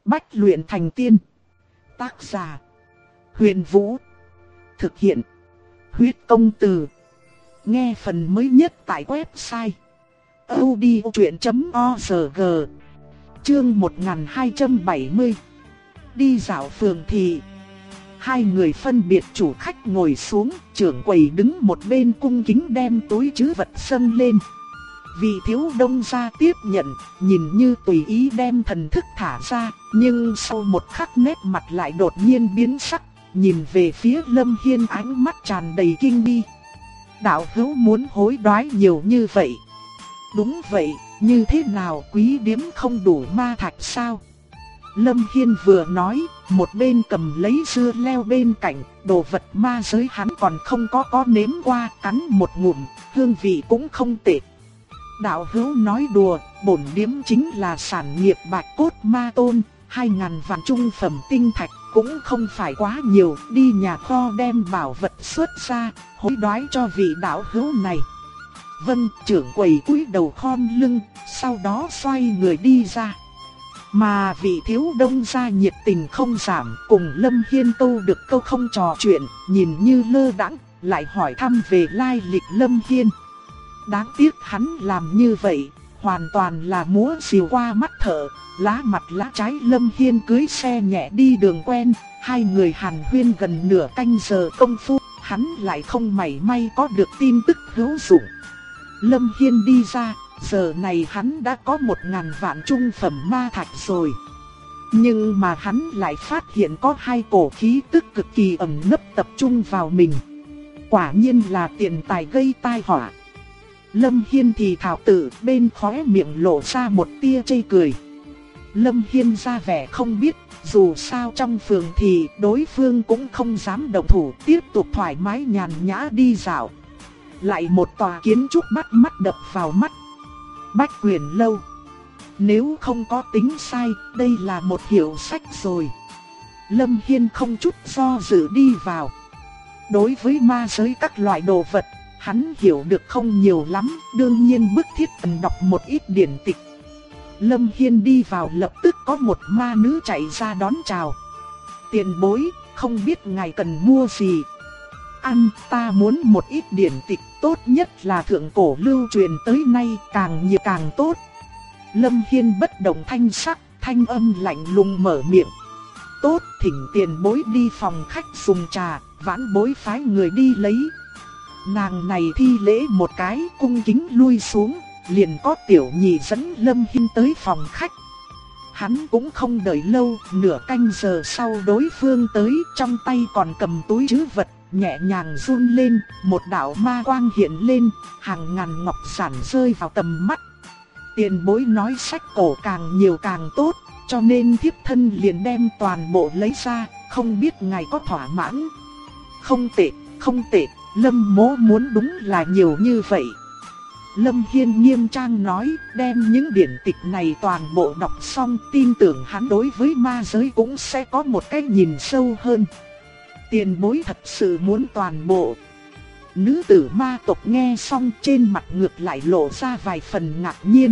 Bách luyện thành tiên. Tác giả: Huyền Vũ. Thực hiện: Huyết Công Từ. Nghe phần mới nhất tại website audiochuyện.org. Chương 1270. Đi dạo phường thị. Hai người phân biệt chủ khách ngồi xuống, trưởng quầy đứng một bên cung kính đem túi trữ vật dâng lên. Vị thiếu đông gia tiếp nhận, nhìn như tùy ý đem thần thức thả ra, nhưng sau một khắc nét mặt lại đột nhiên biến sắc, nhìn về phía Lâm Hiên ánh mắt tràn đầy kinh nghi. Đạo hữu muốn hối đoái nhiều như vậy? Đúng vậy, như thế nào quý điếm không đủ ma thạch sao? Lâm Hiên vừa nói, một bên cầm lấy dưa leo bên cạnh, đồ vật ma giới hắn còn không có nếm qua, cắn một ngụm, hương vị cũng không tệ. Đạo hữu nói đùa, bổn điếm chính là sản nghiệp Bạch Cốt Ma Tôn, 2000 vạn trung phẩm tinh thạch cũng không phải quá nhiều, đi nhà kho đem bảo vật xuất ra, hối đoái cho vị đạo hữu này. Vâng, trưởng quầy cúi đầu khom lưng, sau đó xoay người đi ra. Mà vị thiếu đông gia nhiệt tình không giảm, cùng Lâm Hiên câu được câu không trò chuyện, nhìn như lơ đãng, lại hỏi thăm về lai lịch Lâm Hiên. Đáng tiếc hắn làm như vậy, hoàn toàn là múa rìu qua mắt thợ, lá mặt lá trái. Lâm Hiên cưỡi xe nhẹ đi đường quen, hai người hàn huyên gần nửa canh giờ công phu, hắn lại không mảy may có được tin tức hữu dụng. Lâm Hiên đi ra, giờ này hắn đã có 1000 vạn trung phẩm ma thạch rồi. Nhưng mà hắn lại phát hiện có hai cổ khí tức cực kỳ ẩn nấp tập trung vào mình. Quả nhiên là tiền tài gây tai họa. Lâm Hiên thì thảo tự, bên khóe miệng lộ ra một tia chê cười. Lâm Hiên ra vẻ không biết, dù sao trong phường thì đối phương cũng không dám động thủ, tiếp tục thoải mái nhàn nhã đi dạo. Lại một tòa kiến trúc bắt mắt đập vào mắt. Bách Quyền Lâu. Nếu không có tính sai, đây là một hiệu sách rồi. Lâm Hiên không chút do dự đi vào. Đối với ma giới các loại đồ vật, hắn hiểu được không nhiều lắm, đương nhiên bức thiết cần đọc một ít điển tịch. Lâm Hiên đi vào lập tức có một ma nữ chạy ra đón chào. Tiền bối, không biết ngài cần mua gì? Ta muốn một ít điển tịch, tốt nhất là thượng cổ lưu truyền tới nay, càng nhiều càng tốt. Lâm Hiên bất động thanh sắc, thanh âm lạnh lùng mở miệng. Tốt, thỉnh tiền bối đi phòng khách dùng trà, vãn bối phái người đi lấy. Nàng này thi lễ một cái, cung kính lui xuống, liền có tiểu nhị dẫn Lâm Hiên tới phòng khách. Hắn cũng không đợi lâu, nửa canh giờ sau đối phương tới, trong tay còn cầm túi trữ vật, nhẹ nhàng run lên, một đạo ma quang hiện lên, hàng ngàn ngọc giản rơi vào tầm mắt. Tiền bối nói sách cổ càng nhiều càng tốt, cho nên thiếp thân liền đem toàn bộ lấy ra, không biết ngài có thỏa mãn? Không tệ, không tệ, Lâm mỗ muốn đúng là nhiều như vậy. Lâm Hiên nghiêm trang nói, đem những điển tịch này toàn bộ đọc xong, tin tưởng hắn đối với ma giới cũng sẽ có một cái nhìn sâu hơn. Tiền bối thật sự muốn toàn bộ. Nữ tử ma tộc nghe xong trên mặt ngược lại lộ ra vài phần ngạc nhiên.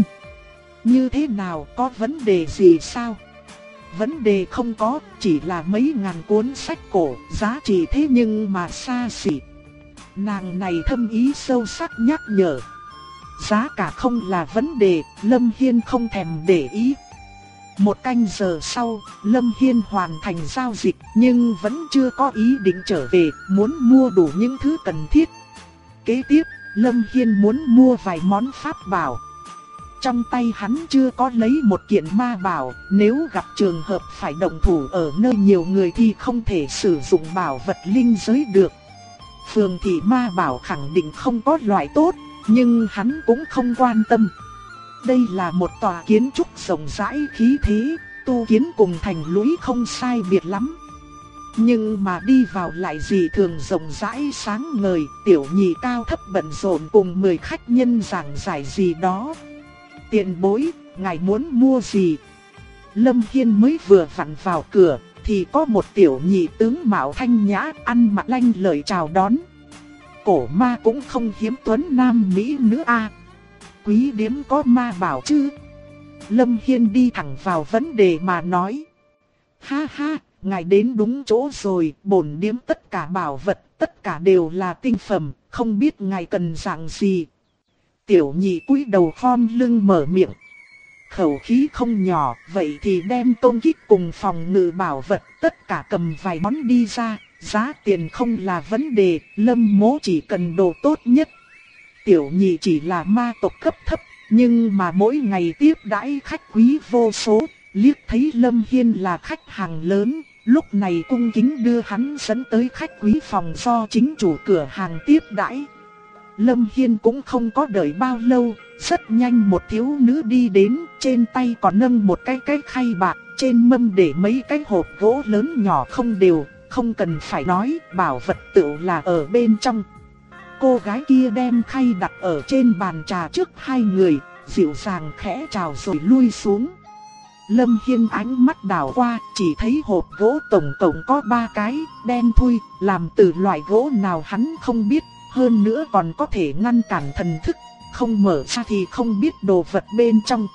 Như thế nào, có vấn đề gì sao? Vấn đề không có, chỉ là mấy ngàn cuốn sách cổ, giá trị thế nhưng mà xa xỉ. Nàng này thâm ý sâu sắc nhắc nhở. Giá cả không là vấn đề, Lâm Hiên không thèm để ý. Một canh giờ sau, Lâm Hiên hoàn thành giao dịch nhưng vẫn chưa có ý định trở về, muốn mua đủ những thứ cần thiết. Kế tiếp, Lâm Hiên muốn mua vài món pháp bảo. Trong tay hắn chưa có lấy một kiện ma bảo, nếu gặp trường hợp phải động thủ ở nơi nhiều người thì không thể sử dụng bảo vật linh giới được. Phường thị ma bảo khẳng định không có loại tốt, nhưng hắn cũng không quan tâm. Đây là một tòa kiến trúc rộng rãi khí thế, tu kiến cùng thành lũy không sai biệt lắm. Nhưng mà đi vào lại dị thường rộng rãi sáng ngời, tiểu nhị cao thấp bận rộn cùng 10 khách nhân giảng giải gì đó. Tiền bối, ngài muốn mua gì? Lâm Hiên mới vừa vặn vào cửa, thì có một tiểu nhị tướng mạo thanh nhã, ăn mặc lanh lợi chào đón. Cổ ma cũng không hiếm tuấn nam mỹ nữ a. Quý điếm có ma bảo chứ? Lâm Hiên đi thẳng vào vấn đề mà nói. Ha ha, ngài đến đúng chỗ rồi, bổn điếm tất cả bảo vật, tất cả đều là tinh phẩm, không biết ngài cần dạng gì. Tiểu nhị cúi đầu khom lưng mở miệng. Khẩu khí không nhỏ, vậy thì đem công kích cùng phòng ngự bảo vật tất cả cầm vài món đi ra, giá tiền không là vấn đề, Lâm Mỗ chỉ cần đồ tốt nhất. Tiểu nhị chỉ là ma tộc cấp thấp, nhưng mà mỗi ngày tiếp đãi khách quý vô số, liếc thấy Lâm Hiên là khách hàng lớn, lúc này cung kính đưa hắn dẫn tới khách quý phòng do chính chủ cửa hàng tiếp đãi. Lâm Hiên cũng không có đợi bao lâu, rất nhanh một thiếu nữ đi đến, trên tay còn nâng một cái khay bạc, trên mâm để mấy cái hộp gỗ lớn nhỏ không đều, không cần phải nói, bảo vật tựu là ở bên trong. Cô gái kia đem khay đặt ở trên bàn trà trước hai người, dịu dàng khẽ chào rồi lui xuống. Lâm Hiên ánh mắt đảo qua, chỉ thấy hộp gỗ tổng cộng có 3 cái, đen thui, làm từ loại gỗ nào hắn không biết, hơn nữa còn có thể ngăn cản thần thức, không mở ra thì không biết đồ vật bên trong.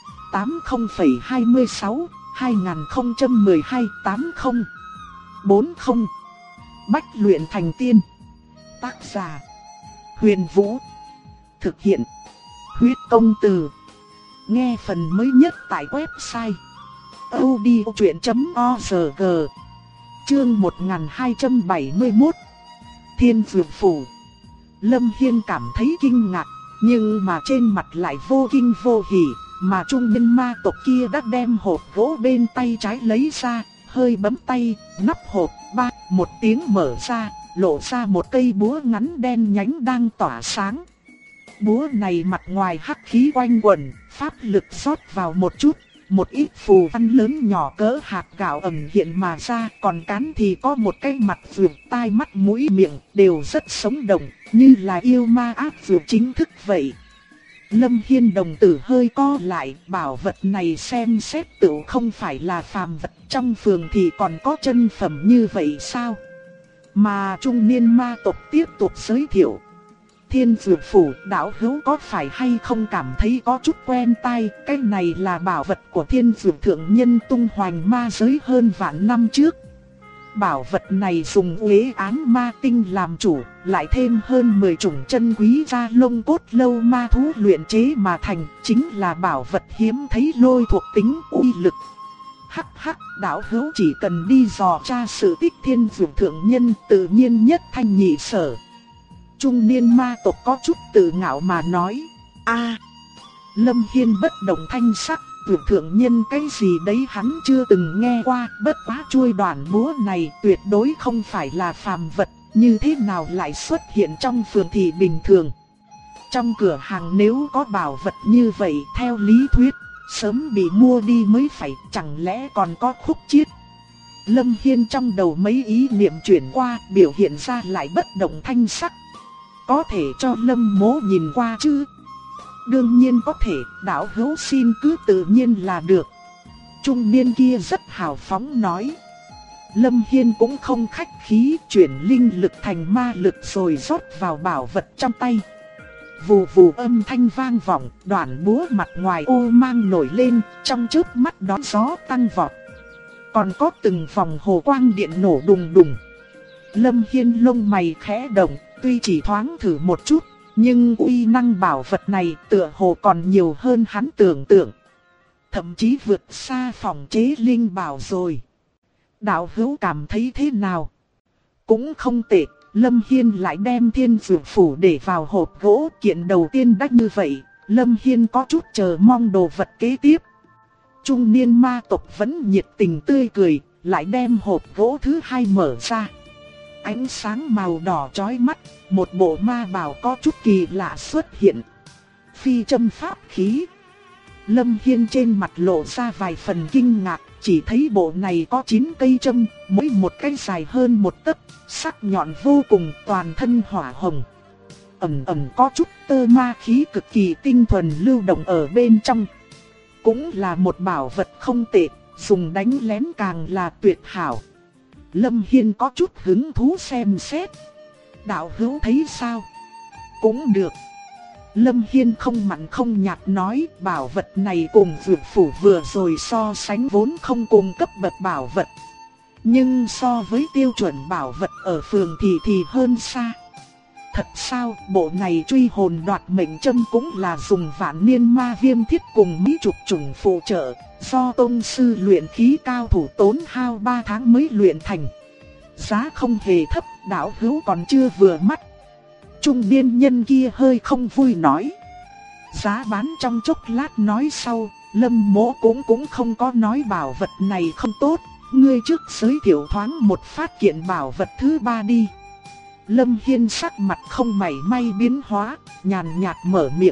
80,26, 2012, 80, 40. Bách luyện thành tiên. Tác giả: Huyền Vũ. Thực hiện: Huyết Công Từ. Nghe phần mới nhất tại website audiochuyện.org. Chương 1271. Thiên Dược Phủ. Lâm Hiên cảm thấy kinh ngạc, nhưng mà trên mặt lại vô kinh vô hỉ, mà trung niên ma tộc kia đã đem hộp gỗ bên tay trái lấy ra, hơi bấm tay, nắp hộp một tiếng mở ra, lộ ra một cây búa ngắn đen nhánh đang tỏa sáng. Búa này mặt ngoài hắc khí quanh quẩn, pháp lực rót vào một chút, một ít phù văn lớn nhỏ cỡ hạt gạo ẩn hiện mà ra, còn cán thì có một cái mặt vượt, tai mắt mũi miệng đều rất sống động, như là yêu ma ác vượt chính thức vậy. Lâm Hiên đồng tử hơi co lại, bảo vật này xem xét tựu không phải là phàm vật, trong phường thì còn có chân phẩm như vậy sao? Mà trung niên ma tộc tiếp tục giới thiệu. Thiên Dược Phủ, đạo hữu có phải hay không cảm thấy có chút quen tai, cái này là bảo vật của Thiên Dược Thượng Nhân tung hoành ma giới hơn vạn năm trước. Bảo vật này dùng uế áng ma tinh làm chủ, lại thêm hơn 10 chủng chân quý da lông cốt lâu ma thú luyện chế mà thành, chính là bảo vật hiếm thấy lôi thuộc tính uy lực. Hắc hắc, đạo hữu chỉ cần đi dò tra sự tích Thiên Dược Thượng Nhân, tự nhiên nhất thanh nhị sở. Trung niên ma tộc có chút tự ngạo mà nói. Lâm Hiên bất động thanh sắc, Dược Thượng Nhân cái gì đấy hắn chưa từng nghe qua, bất quá chuôi đoạn búa này tuyệt đối không phải là phàm vật, như thế nào lại xuất hiện trong phường thị bình thường. Trong cửa hàng nếu có bảo vật như vậy, theo lý thuyết, sớm bị mua đi mới phải, chẳng lẽ còn có khúc chiết. Lâm Hiên trong đầu mấy ý niệm chuyển qua, biểu hiện ra lại bất động thanh sắc. Có thể cho Lâm Mỗ nhìn qua chứ? Đương nhiên có thể, đạo hữu xin cứ tự nhiên là được. Trung niên kia rất hào phóng nói. Lâm Hiên cũng không khách khí, chuyển linh lực thành ma lực rồi rót vào bảo vật trong tay. Vù vù âm thanh vang vọng, đoạn búa mặt ngoài ô mang nổi lên, trong chớp mắt đón gió tăng vọt. Còn có từng vòng hồ quang điện nổ đùng đùng. Lâm Hiên lông mày khẽ động, tuy chỉ thoáng thử một chút, nhưng uy năng bảo vật này tựa hồ còn nhiều hơn hắn tưởng tượng. Thậm chí vượt xa phòng chế linh bảo rồi. Đạo hữu cảm thấy thế nào? Cũng không tệ, Lâm Hiên lại đem Thiên Dược Phủ để vào hộp gỗ, kiện đầu tiên đắt như vậy, Lâm Hiên có chút chờ mong đồ vật kế tiếp. Trung niên ma tộc vẫn nhiệt tình tươi cười, lại đem hộp gỗ thứ hai mở ra. Ánh sáng màu đỏ chói mắt, một bộ ma bào có chút kỳ lạ xuất hiện. Phi châm pháp khí. Lâm Hiên trên mặt lộ ra vài phần kinh ngạc, chỉ thấy bộ này có 9 cây châm, mỗi một cây dài hơn 1 tấc, sắc nhọn vô cùng, toàn thân hỏa hồng. Ẩn ẩn có chút tơ ma khí cực kỳ tinh thuần lưu động ở bên trong. Cũng là một bảo vật không tệ, dùng đánh lén càng là tuyệt hảo. Lâm Hiên có chút hứng thú xem xét. Đạo hữu thấy sao? Cũng được. Lâm Hiên không mặn không nhạt nói bảo vật này cùng dược phủ vừa rồi so sánh vốn không cùng cấp bậc bảo vật. Nhưng so với tiêu chuẩn bảo vật ở phường thì hơn xa. Thật sao, bộ này truy hồn đoạt mệnh châm cũng là dùng vạn niên ma viêm thiết cùng mỹ trục trùng phụ trợ, do tông sư luyện khí cao thủ tốn hao 3 tháng mới luyện thành. Giá không hề thấp, đạo hữu còn chưa vừa mắt. Trung niên nhân kia hơi không vui nói. Giá bán trong chốc lát nói sau, Lâm Mỗ cũng không có nói bảo vật này không tốt, ngươi trước giới thiệu thoáng một phát kiện bảo vật thứ 3 đi. Lâm Hiên sắc mặt không mảy may biến hóa, nhàn nhạt mở miệng.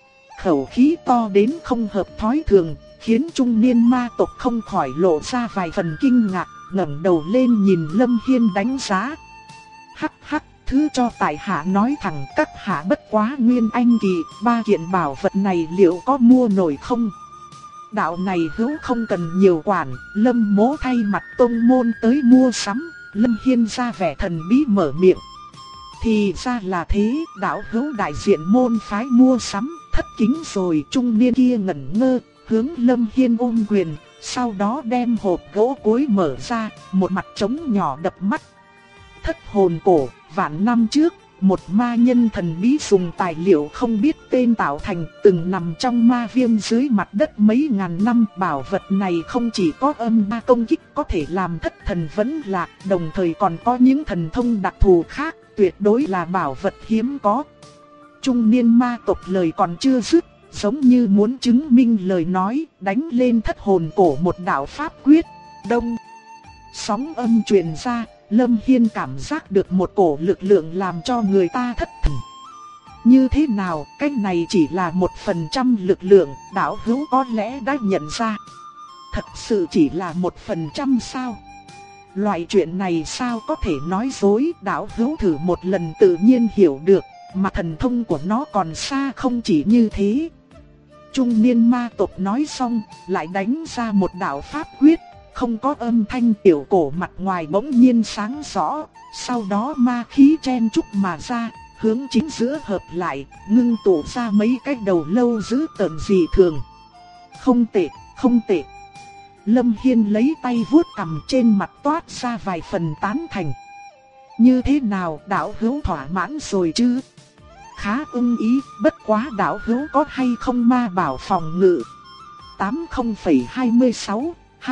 Khẩu khí to đến không hợp thói thường, khiến trung niên ma tộc không khỏi lộ ra vài phần kinh ngạc, ngẩng đầu lên nhìn Lâm Hiên đánh giá. Hắc hắc, thứ cho tại hạ nói thẳng các hạ bất quá nguyên anh kỳ, 3 kiện bảo vật này liệu có mua nổi không? Đạo này hữu không cần nhiều quản, Lâm Mỗ thay mặt tông môn tới mua sắm. Lâm Hiên ra vẻ thần bí mở miệng. Thì ra là thế, đạo hữu đại diện môn phái mua sắm, thất kính rồi. Trung niên kia ngẩn ngơ, hướng Lâm Hiên ôm quyền, sau đó đem hộp gỗ cuối mở ra, một mặt trống nhỏ đập mắt. Thất hồn cổ, vạn năm trước, một ma nhân thần bí dùng tài liệu không biết tên tạo thành, từng nằm trong ma viêm dưới mặt đất mấy ngàn năm. Bảo vật này không chỉ có âm ma công kích có thể làm thất thần vẫn lạc, đồng thời còn có những thần thông đặc thù khác, tuyệt đối là bảo vật hiếm có. Trung niên ma tộc lời còn chưa dứt, giống như muốn chứng minh lời nói, đánh lên thất hồn cổ một đạo pháp quyết. Đông, sóng âm truyền ra. Lâm Hiên cảm giác được một cổ lực lượng làm cho người ta thất thần. Như thế nào, cái này chỉ là 1% lực lượng, đạo hữu có lẽ đã nhận ra. Thật sự chỉ là 1% sao? Loại chuyện này sao có thể nói dối, đạo hữu thử một lần tự nhiên hiểu được, mà thần thông của nó còn xa không chỉ như thế. Trung niên ma tộc nói xong, lại đánh ra một đạo pháp quyết. Không có âm thanh, tiểu cổ mặt ngoài bỗng nhiên sáng rõ, sau đó ma khí chen chúc mà ra, hướng chính giữa hợp lại, ngưng tụ ra mấy cái đầu lâu dữ tợn dị thường. Không tệ, không tệ. Lâm Hiên lấy tay vuốt cằm, trên mặt toát ra vài phần tán thành. Như thế nào, đạo hữu thỏa mãn rồi chứ? Khá ưng ý, bất quá đạo hữu có hay không ma bảo phòng ngự? 80,26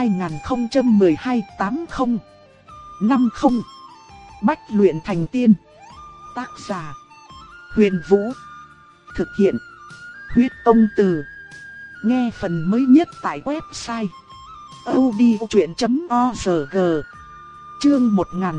2012-80 50 Bách luyện thành tiên. Tác giả Huyền Vũ. Thực hiện Huyết Tông Từ. Nghe phần mới nhất tại website audiochuyện.org. Chương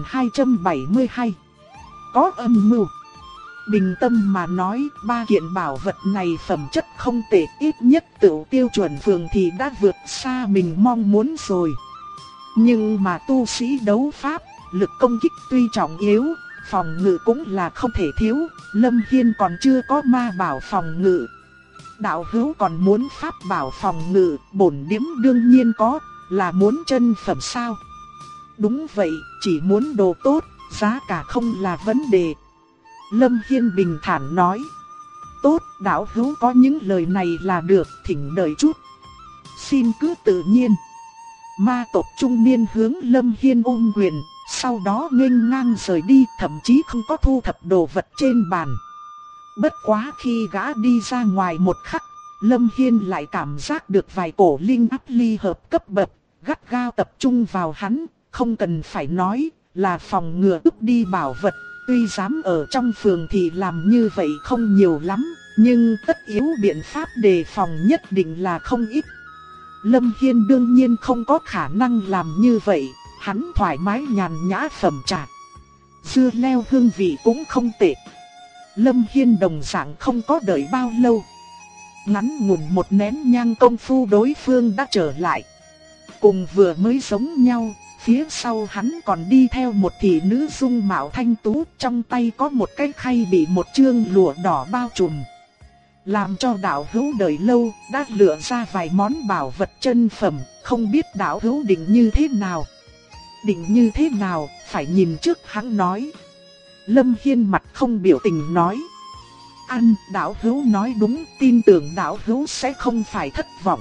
1272. Có âm mưu. Bình tâm mà nói, 3 kiện bảo vật này phẩm chất không tệ, ít nhất tự tiêu chuẩn phường thì đã vượt xa mình mong muốn rồi. Nhưng mà tu sĩ đấu pháp, lực công kích tuy trọng yếu, phòng ngự cũng là không thể thiếu. Lâm Hiên còn chưa có ma bảo phòng ngự. Đạo hữu còn muốn pháp bảo phòng ngự, bổn điếm đương nhiên có, là muốn chân phẩm sao? Đúng vậy, chỉ muốn đồ tốt, giá cả không là vấn đề. Lâm Hiên bình thản nói. Tốt, đạo hữu có những lời này là được, thỉnh đợi chút. Xin cứ tự nhiên. Ma tộc trung niên hướng Lâm Hiên ôm quyền, sau đó nghênh ngang rời đi, thậm chí không có thu thập đồ vật trên bàn. Bất quá khi gã đi ra ngoài một khắc, Lâm Hiên lại cảm giác được vài cổ linh áp ly hợp cấp bậc, gắt gao tập trung vào hắn, không cần phải nói, là phòng ngừa cướp đi bảo vật. Tuy dám ở trong phường thì làm như vậy không nhiều lắm, nhưng tất yếu biện pháp đề phòng nhất định là không ít. Lâm Hiên đương nhiên không có khả năng làm như vậy, hắn thoải mái nhàn nhã phẩm trà. Dưa leo hương vị cũng không tệ. Lâm Hiên đồng dạng không có đợi bao lâu. Ngắn ngủn một nén nhang công phu đối phương đã trở lại. Cùng vừa mới giống nhau. Phía sau hắn còn đi theo một thị nữ dung mạo thanh tú, trong tay có một cái khay bị một chương lụa đỏ bao trùm. Làm cho đạo hữu đợi lâu, đã lựa ra vài món bảo vật chân phẩm, không biết đạo hữu định như thế nào. Định như thế nào, phải nhìn trước hắn nói. Lâm Hiên mặt không biểu tình nói. Ăn, đạo hữu nói đúng, tin tưởng đạo hữu sẽ không phải thất vọng.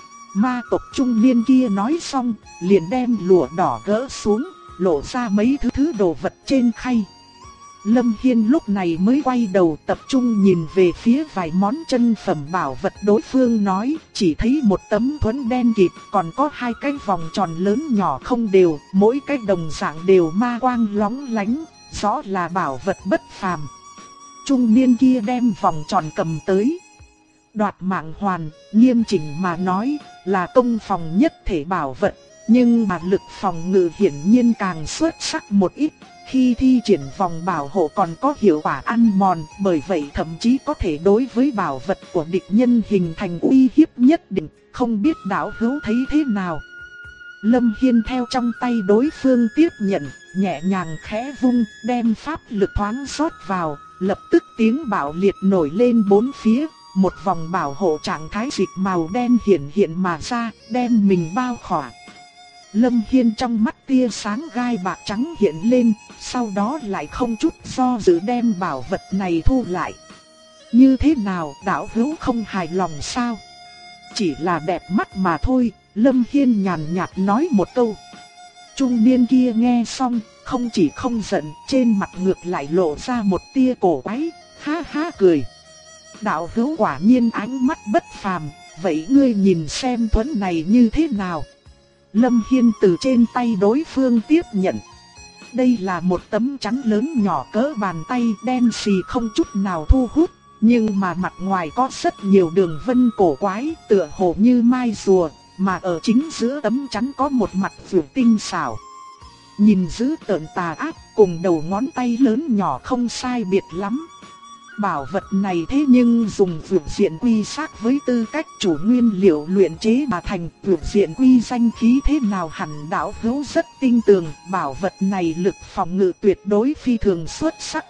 Ma tộc trung niên kia nói xong, liền đem lụa đỏ gỡ xuống, lộ ra mấy thứ đồ vật trên khay. Lâm Hiên lúc này mới quay đầu tập trung nhìn về phía vài món chân phẩm bảo vật đối phương nói, chỉ thấy một tấm thuẫn đen kịt, còn có hai cái vòng tròn lớn nhỏ không đều, mỗi cái đồng dạng đều ma quang lóng lánh, rõ là bảo vật bất phàm. Trung niên kia đem vòng tròn cầm tới. Đoạt mạng hoàn, nghiêm chỉnh mà nói, là công phòng nhất thể bảo vật, nhưng mà lực phòng ngự hiển nhiên càng xuất sắc một ít. Khi thi triển vòng bảo hộ còn có hiệu quả ăn mòn, bởi vậy thậm chí có thể đối với bảo vật của địch nhân hình thành uy hiếp nhất định, không biết đạo hữu thấy thế nào. Lâm Hiên theo trong tay đối phương tiếp nhận, nhẹ nhàng khẽ vung, đem pháp lực thoáng rót vào, lập tức tiếng bạo liệt nổi lên bốn phía, một vòng bảo hộ trạng thái dịch màu đen hiện hiện mà ra, đem mình bao khỏa. Lâm Hiên trong mắt tia sáng gai bạc trắng hiện lên, sau đó lại không chút do dự đem bảo vật này thu lại. Như thế nào, đạo hữu không hài lòng sao? Chỉ là đẹp mắt mà thôi, Lâm Hiên nhàn nhạt nói một câu. Trung niên kia nghe xong, không chỉ không giận, trên mặt ngược lại lộ ra một tia cổ quái, ha ha cười. Đạo hữu quả nhiên ánh mắt bất phàm, vậy ngươi nhìn xem thuẫn này như thế nào? Lâm Hiên từ trên tay đối phương tiếp nhận. Đây là một tấm chắn lớn nhỏ cỡ bàn tay, đen xì không chút nào thu hút, nhưng mà mặt ngoài có rất nhiều đường vân cổ quái, tựa hồ như mai rùa, mà ở chính giữa tấm chắn có một mặt vượt tinh xảo. Nhìn dữ tợn tà ác, cùng đầu ngón tay lớn nhỏ không sai biệt lắm. Bảo vật này thế nhưng dùng vượt diện quy xác với tư cách chủ nguyên liệu luyện chế mà thành, vượt diện quy danh khí thế nào hẳn đạo hữu rất tin tưởng, bảo vật này lực phòng ngự tuyệt đối phi thường xuất sắc.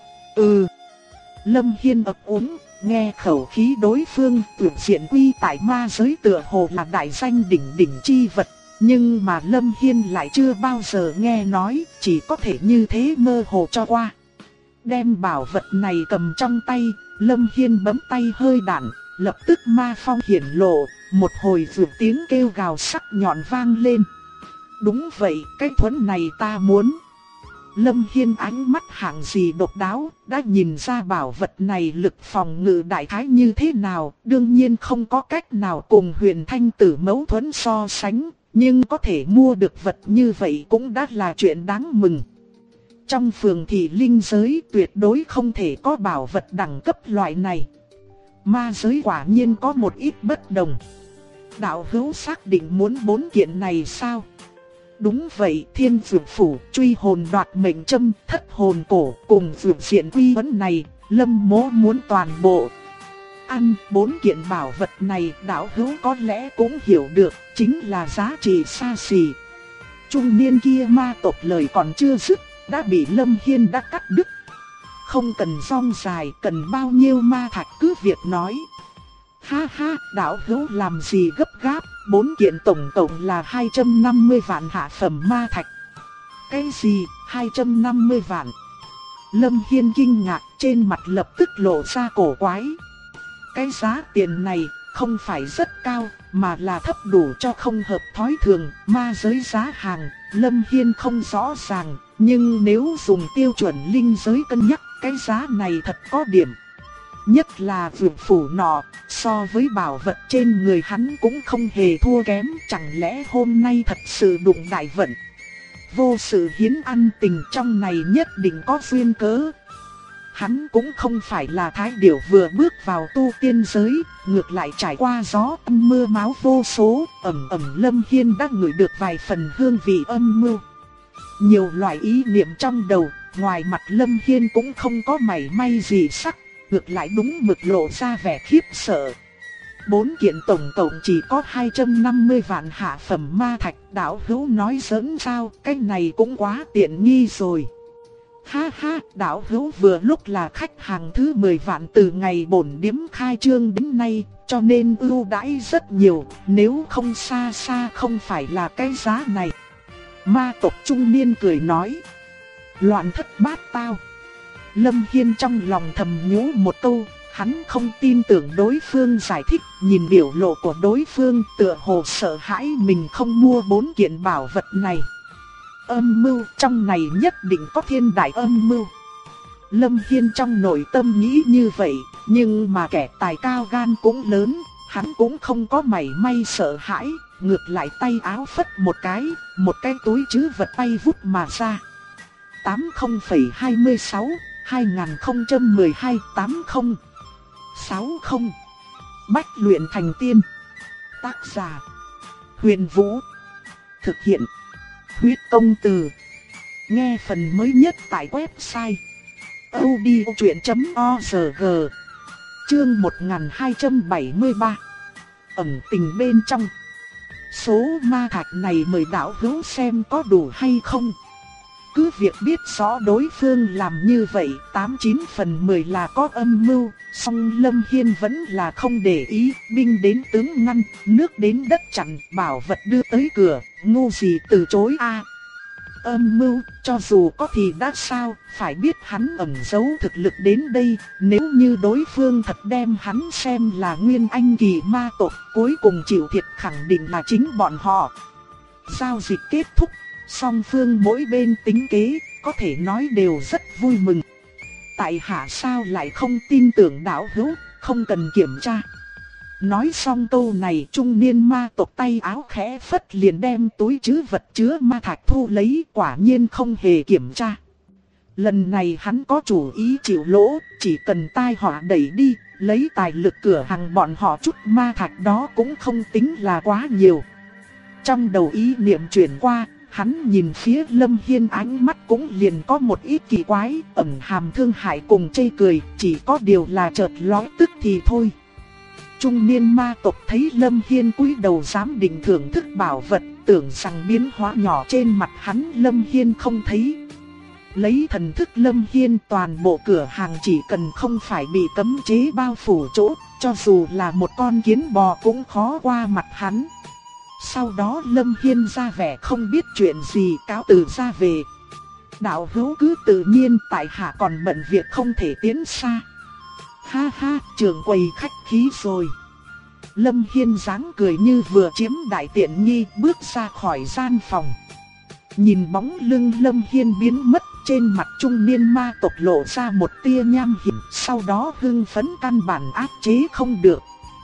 Lâm Hiên ấp úng, nghe khẩu khí đối phương, vượt diện quy tại ma giới tựa hồ là đại danh đỉnh đỉnh chi vật, nhưng mà Lâm Hiên lại chưa bao giờ nghe nói, chỉ có thể như thế mơ hồ cho qua. Đem bảo vật này cầm trong tay, Lâm Hiên bấm tay hơi đạn, lập tức ma phong hiển lộ, một hồi vượt tiếng kêu gào sắc nhọn vang lên. Đúng vậy, cái thuẫn này ta muốn. Lâm Hiên ánh mắt hạng gì độc đáo, đã nhìn ra bảo vật này lực phòng ngự đại khái như thế nào, đương nhiên không có cách nào cùng Huyền Thanh Tử mẫu thuẫn so sánh, nhưng có thể mua được vật như vậy cũng đã là chuyện đáng mừng. Trong phường thị linh giới tuyệt đối không thể có bảo vật đẳng cấp loại này. Ma giới quả nhiên có một ít bất đồng. Đạo hữu xác định muốn 4 kiện này sao? Đúng vậy, Thiên Dược Phủ, Truy Hồn Đoạt Mệnh Châm, Thất Hồn Cổ cùng Dược Diện Quy vấn này, Lâm Mỗ muốn toàn bộ. 4 kiện bảo vật này đạo hữu có lẽ cũng hiểu được, chính là giá trị xa xỉ. Trung niên kia ma tộc lời còn chưa dứt, đã bị Lâm Hiên đã cắt đứt. Không cần rong dài, cần bao nhiêu ma thạch cứ việc nói. Ha ha, đạo hữu làm gì gấp gáp, 4 kiện tổng cộng là 250 vạn hạ phẩm ma thạch. Cái gì, 250 vạn? Lâm Hiên kinh ngạc, trên mặt lập tức lộ ra cổ quái. Cái giá tiền này không phải rất cao, mà là thấp đủ cho không hợp thói thường, ma giới giá hàng, Lâm Hiên không rõ ràng, nhưng nếu dùng tiêu chuẩn linh giới cân nhắc, cái giá này thật có điểm. Nhất là vượt phủ nọ, so với bảo vật trên người hắn cũng không hề thua kém, chẳng lẽ hôm nay thật sự đụng đại vận. Vô sự hiến ăn tình trong này nhất định có duyên cớ. Hắn cũng không phải là thái điểu vừa bước vào tu tiên giới, ngược lại trải qua gió âm mưa máu vô số, ẩm Lâm Hiên đã ngửi được vài phần hương vị âm mưu. Nhiều loại ý niệm trong đầu, ngoài mặt Lâm Hiên cũng không có mảy may gì sắc, ngược lại đúng mực lộ ra vẻ khiếp sợ. 4 kiện tổng cộng chỉ có 250 vạn hạ phẩm ma thạch, đạo hữu nói giỡn sao, cái này cũng quá tiện nghi rồi. Ha ha, đạo hữu vừa lúc là khách hàng thứ 10 vạn từ ngày bổn điếm khai trương đến nay, cho nên ưu đãi rất nhiều, nếu không xa xa không phải là cái giá này. Ma tộc trung niên cười nói. Loạn thất bát tao. Lâm Hiên trong lòng thầm nhủ một câu, Hắn không tin tưởng đối phương giải thích, nhìn biểu lộ của đối phương tựa hồ sợ hãi mình không mua 4 kiện bảo vật này. Âm mưu, trong này nhất định có thiên đại âm mưu. Lâm Hiên trong nội tâm nghĩ như vậy, nhưng mà kẻ tài cao gan cũng lớn, hắn cũng không có mảy may sợ hãi, ngược lại tay áo phất một cái túi trữ vật bay vút mà ra. 80,26 2012 80 60 Bách luyện thành tiên. Tác giả Huyền Vũ. Thực hiện Huyết Công Từ. Nghe phần mới nhất tại website audiochuyện.org. Chương 1273. Ẩn tình bên trong. Số ma thạch này mời đạo hữu xem có đủ hay không. Cứ việc biết rõ đối phương làm như vậy 89 phần 10 là có âm mưu, song Lâm Hiên vẫn là không để ý, binh đến tướng ngăn, nước đến đất chặn, bảo vật đưa tới cửa, ngu gì từ chối a. Âm mưu, cho dù có thì đã sao, phải biết hắn ẩn giấu thực lực đến đây, nếu như đối phương thật đem hắn xem là nguyên anh kỳ ma tộc, cuối cùng chịu thiệt khẳng định là chính bọn họ. Giao dịch kết thúc, song phương mỗi bên tính kế, có thể nói đều rất vui mừng. Tại hạ sao lại không tin tưởng đạo hữu, không cần kiểm tra. Nói xong câu này, trung niên ma tộc tay áo khẽ phất liền đem túi trữ vật chứa ma thạch thu lấy, quả nhiên không hề kiểm tra. Lần này hắn có chủ ý chịu lỗ, chỉ cần tai họa đẩy đi, lấy tài lực cửa hàng bọn họ chút ma thạch đó cũng không tính là quá nhiều. Trong đầu ý niệm chuyển qua, hắn nhìn phía Lâm Hiên, ánh mắt cũng liền có một ít kỳ quái, ẩn hàm thương hại cùng chê cười, chỉ có điều là chợt lóe tức thì thôi. Trung niên ma tộc thấy Lâm Hiên cúi đầu dám định thưởng thức bảo vật, tưởng rằng biến hóa nhỏ trên mặt hắn Lâm Hiên không thấy. Lấy thần thức Lâm Hiên, toàn bộ cửa hàng chỉ cần không phải bị cấm chế bao phủ chỗ, cho dù là một con kiến bò cũng khó qua mặt hắn. Sau đó Lâm Hiên ra vẻ không biết chuyện gì, cáo từ ra về. Đạo hữu cứ tự nhiên, tại hạ còn bận việc không thể tiến xa. Ha ha, trưởng quầy khách khí rồi. Lâm Hiên dáng cười như vừa chiếm đại tiện nghi, bước ra khỏi gian phòng. Nhìn bóng lưng Lâm Hiên biến mất, trên mặt trung niên ma tộc lộ ra một tia nham hiểm, sau đó hưng phấn căn bản áp chế không được.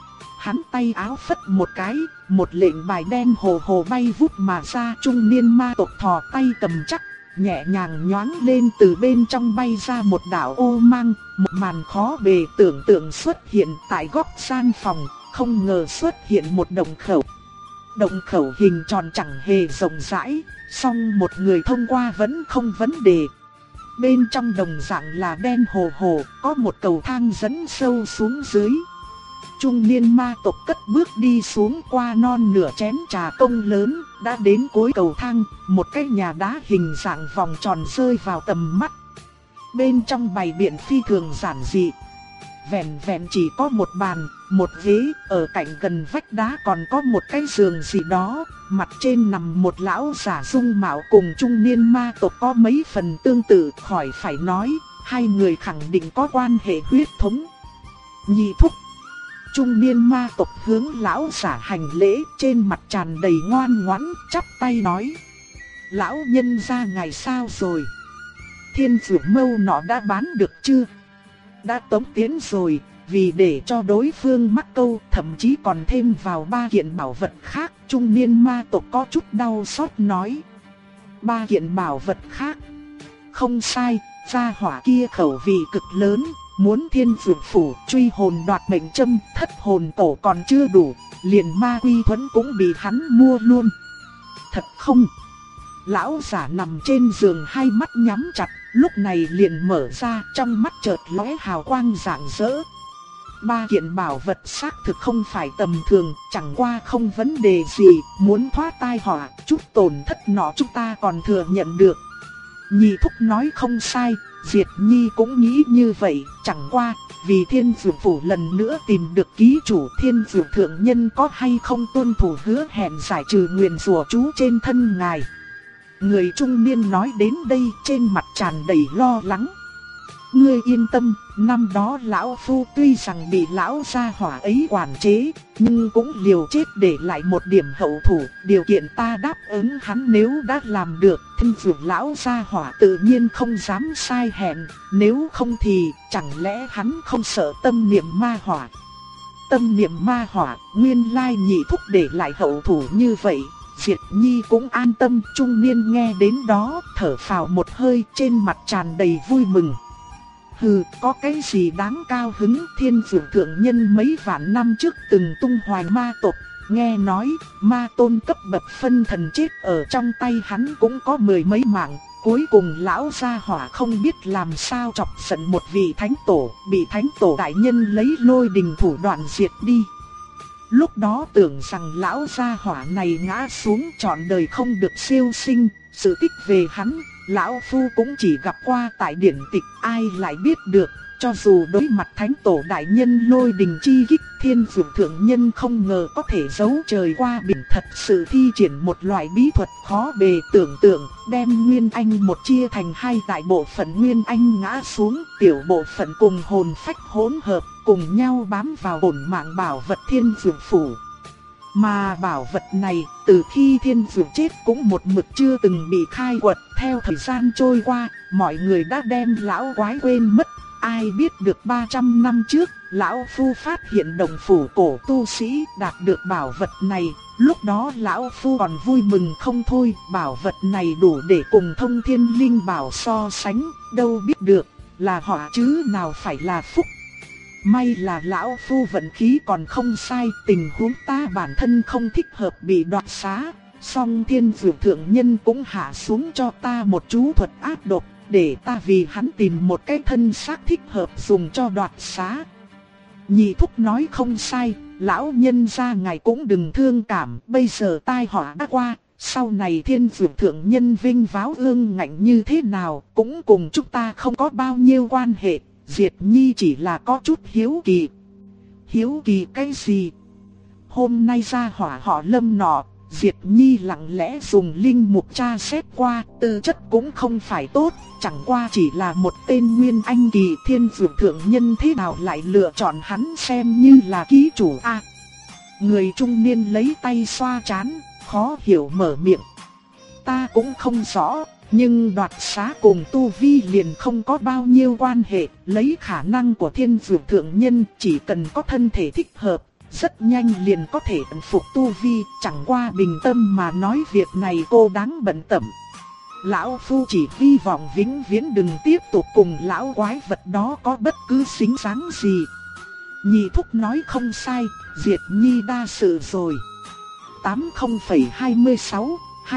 Hắn tay áo phất một cái, một lệnh bài đen hồ hồ bay vút mà ra, trung niên ma tộc thò tay cầm chắc, nhẹ nhàng nhoáng lên, từ bên trong bay ra một đạo ô mang, một màn khó bề tưởng tượng xuất hiện tại góc gian phòng, không ngờ xuất hiện một động khẩu. Động khẩu hình tròn chẳng hề rộng rãi, song một người thông qua vẫn không vấn đề. Bên trong đồng dạng là đen hồ hồ, có một cầu thang dẫn sâu xuống dưới. Trung niên ma tộc cất bước đi xuống, qua non nửa chén trà công lớn, đã đến cuối cầu thang, một cái nhà đá hình dạng vòng tròn rơi vào tầm mắt. Bên trong bày biện phi thường giản dị. Vẹn vẹn chỉ có một bàn, một ghế, ở cạnh gần vách đá còn có một cái giường gì đó, mặt trên nằm một lão giả dung mạo cùng trung niên ma tộc có mấy phần tương tự, khỏi phải nói, hai người khẳng định có quan hệ huyết thống. Nhị thúc. Trung niên ma tộc hướng lão giả hành lễ, trên mặt tràn đầy ngoan ngoãn, chắp tay nói: lão nhân gia ngày sao rồi? Thiên dược mâu nọ đã bán được chưa? Đã tống tiến rồi, vì để cho đối phương mắc câu, thậm chí còn thêm vào 3 kiện bảo vật khác. Trung niên ma tộc có chút đau xót nói: 3 kiện bảo vật khác? Không sai, gia hỏa kia khẩu vị cực lớn, muốn thiên dược phủ, truy hồn đoạt mệnh châm, thất hồn cổ còn chưa đủ, liền ma quy thuẫn cũng bị hắn mua luôn. Thật không? Lão giả nằm trên giường, hai mắt nhắm chặt, lúc này liền mở ra, trong mắt chợt lóe hào quang rạng rỡ. 3 kiện bảo vật xác thực không phải tầm thường, chẳng qua không vấn đề gì, muốn thoát tai họa, chút tổn thất nọ chúng ta còn thừa nhận được. Nhị thúc nói không sai, Diệt Nhi cũng nghĩ như vậy, chẳng qua, vì Thiên Dược Phủ lần nữa tìm được ký chủ, Thiên Dược Thượng Nhân có hay không tuân thủ hứa hẹn giải trừ nguyền rủa chú trên thân ngài. Người trung niên nói đến đây, trên mặt tràn đầy lo lắng. ngươi yên tâm, năm đó lão phu tuy rằng bị lão gia hỏa ấy quản chế, nhưng cũng liều chết để lại một điểm hậu thủ, điều kiện ta đáp ứng hắn nếu đã làm được, thân phận lão gia hỏa tự nhiên không dám sai hẹn, nếu không thì chẳng lẽ hắn không sợ tâm niệm ma hỏa. Tâm niệm ma hỏa, nguyên lai nhị thúc để lại hậu thủ như vậy. Diệt Nhi cũng an tâm, trung niên nghe đến đó, thở phào một hơi, trên mặt tràn đầy vui mừng. Hừ, có cái gì đáng cao hứng, Thiên Phượng thượng nhân mấy vạn năm trước từng tung hoành ma tộc, nghe nói, ma tôn cấp bậc phân thần chết ở trong tay hắn cũng có mười mấy mạng, cuối cùng lão gia hỏa không biết làm sao chọc giận một vị thánh tổ, bị thánh tổ đại nhân lấy lôi đình thủ đoạn diệt đi. Lúc đó tưởng rằng lão gia hỏa này ngã xuống trọn đời không được siêu sinh, sự tích về hắn, lão phu cũng chỉ gặp qua tại điển tịch, ai lại biết được, cho dù đối mặt thánh tổ đại nhân lôi đình chi kích, Thiên Phượng thượng nhân không ngờ có thể giấu trời qua biển, thật sự thi triển một loại bí thuật khó bề tưởng tượng, đem Nguyên Anh một chia thành hai đại bộ phận Nguyên Anh ngã xuống, tiểu bộ phận cùng hồn phách hỗn hợp, cùng nhau bám vào bổn mạng bảo vật Thiên Phượng phủ. Mà bảo vật này, từ khi Thiên Phượng chết cũng một mực chưa từng bị khai quật, theo thời gian trôi qua, mọi người đã đem lão quái quên mất. Ai biết được 300 năm trước, lão phu phát hiện đồng phủ cổ tu sĩ đạt được bảo vật này, lúc đó lão phu còn vui mừng không thôi, bảo vật này đủ để cùng Thông Thiên Linh bảo so sánh, đâu biết được là họa chứ nào phải là phúc. May là lão phu vận khí còn không sai, tình huống ta bản thân không thích hợp bị đoạt xá, song Thiên Phượng thượng nhân cũng hạ xuống cho ta một chú thuật ác độc, để ta vì hắn tìm một cái thân xác thích hợp dùng cho đoạt xá. Nhị thúc nói không sai, lão nhân gia ngài cũng đừng thương cảm, bây giờ tai họa đã qua, sau này Thiên Phượng thượng nhân vinh váo ương ngạnh như thế nào, cũng cùng chúng ta không có bao nhiêu quan hệ, Diệt Nhi chỉ là có chút hiếu kỳ. Hiếu kỳ cái gì? Hôm nay gia hỏa họ Lâm nọ, Diệt Nhi lặng lẽ dùng linh mục tra xét qua, tư chất cũng không phải tốt, chẳng qua chỉ là một tên nguyên anh kỳ, Thiên Phượng thượng nhân thế nào lại lựa chọn hắn xem như là ký chủ a? Người trung niên lấy tay xoa trán, khó hiểu mở miệng. Ta cũng không rõ, nhưng đoạt xá cùng tu vi liền không có bao nhiêu quan hệ, lấy khả năng của Thiên Phượng thượng nhân chỉ cần có thân thể thích hợp, rất nhanh liền có thể ẩn phục tu vi, chẳng qua bình tâm mà nói việc này cô đáng bận tâm. Lão phu chỉ hy vọng vĩnh viễn đừng tiếp tục cùng lão quái vật đó có bất cứ xính dáng gì. Nhị thúc nói không sai, Diệt Nhi đa sự rồi. 80,26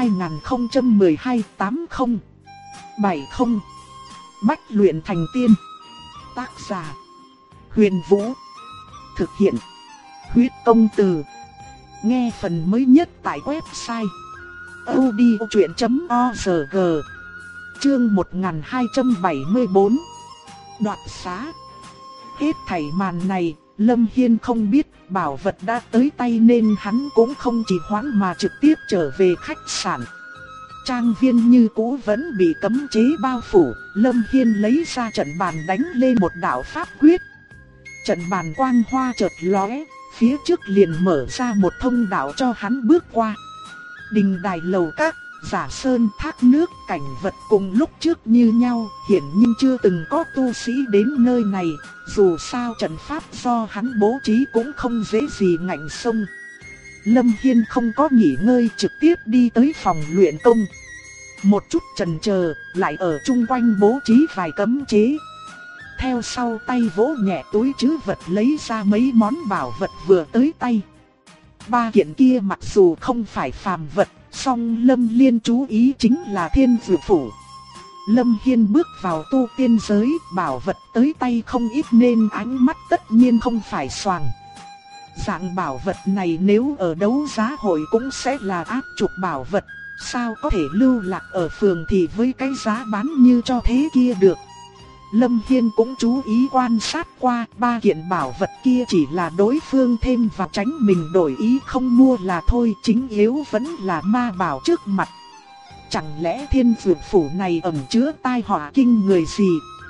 2012-80 70 Bách luyện thành tiên. Tác giả Huyền Vũ. Thực hiện Huyết Công Từ. Nghe phần mới nhất tại website audiochuyện.org. Chương 1274. Đoạt xá. Hết thảy màn này, Lâm Hiên không biết, bảo vật đã tới tay nên hắn cũng không trì hoãn mà trực tiếp trở về khách sạn. Trang viên như cũ vẫn bị cấm chế bao phủ, Lâm Hiên lấy ra trận bàn đánh lên một đạo pháp quyết. Trận bàn quang hoa chợt lóe, phía trước liền mở ra một thông đạo cho hắn bước qua. Đình đài lầu các, giả sơn thác nước, cảnh vật cùng lúc trước như nhau, hiển nhiên chưa từng có tu sĩ đến nơi này, dù sao trận pháp do hắn bố trí cũng không dễ gì ngạnh sông. Lâm Hiên không có nghỉ ngơi, trực tiếp đi tới phòng luyện công. Một chút chần chờ, lại ở chung quanh bố trí vài cấm chế. Theo sau tay vỗ nhẹ túi trữ vật lấy ra mấy món bảo vật vừa tới tay. Ba kiện kia mặc dù không phải phàm vật, song Lâm Liên chú ý chính là Thiên Phượng phủ. Lâm Hiên bước vào tu tiên giới, bảo vật tới tay không ít nên ánh mắt tất nhiên không phải xoàng. Dạng bảo vật này nếu ở đấu giá hội cũng sẽ là áp trục bảo vật, sao có thể lưu lạc ở phường thì với cái giá bán như cho thế kia được. Lâm Hiên cũng chú ý quan sát qua, ba kiện bảo vật kia chỉ là đối phương thêm và tránh mình đổi ý không mua là thôi, chính yếu vẫn là ma bảo trước mặt. Chẳng lẽ Thiên Phượng phủ này ẩn chứa tai họa kinh người gì?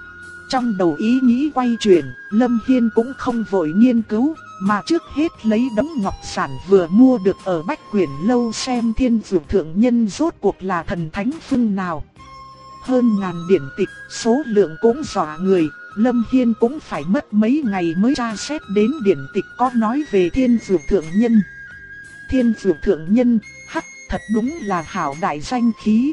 Trong đầu ý nghĩ quay chuyển, Lâm Hiên cũng không vội nghiên cứu, mà trước hết lấy đống ngọc sản vừa mua được ở Bách Quyển Lâu xem Thiên Dược Thượng Nhân rốt cuộc là thần thánh phương nào. Hơn ngàn điển tịch, số lượng cũng dọa người, Lâm Hiên cũng phải mất mấy ngày mới tra xét đến điển tịch có nói về Thiên Dược Thượng Nhân. Thiên Dược Thượng Nhân, thật đúng là hảo đại danh khí.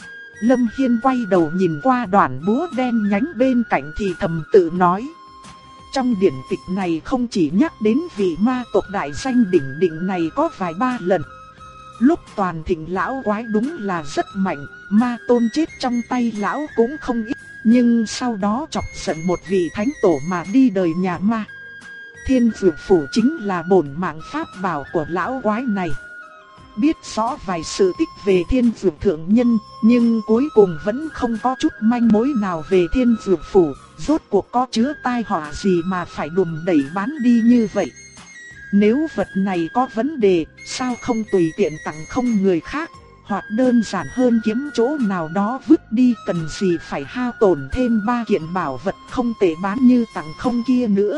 Lâm Hiên quay đầu nhìn qua đoạn búa đen nhánh bên cạnh thì thầm tự nói. Trong điển tịch này không chỉ nhắc đến vị ma tộc đại danh đỉnh đỉnh này có vài ba lần. Lúc toàn thịnh lão quái đúng là rất mạnh, ma tôn chết trong tay lão cũng không ít, nhưng sau đó chọc giận một vị thánh tổ mà đi đời nhà ma. Thiên Dược Phủ chính là bổn mạng pháp bảo của lão quái này. Biết rõ vài sự tích về Thiên Dược Thượng Nhân, nhưng cuối cùng vẫn không có chút manh mối nào về Thiên Dược Phủ, rốt cuộc có chứa tai họa gì mà phải đùm đẩy bán đi như vậy. Nếu vật này có vấn đề, sao không tùy tiện tặng không người khác, hoặc đơn giản hơn kiếm chỗ nào đó vứt đi, cần gì phải hao tổn thêm 3 kiện bảo vật không tệ bán như tặng không kia nữa.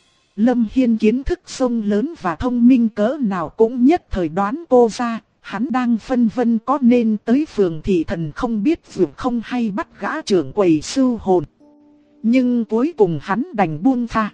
Lâm Hiên kiến thức sông lớn và thông minh cỡ nào cũng nhất thời đoán cô ra, hắn đang phân vân có nên tới phường thị thần không biết vượt không hay bắt gã trưởng quầy sưu hồn. Nhưng cuối cùng hắn đành buông tha.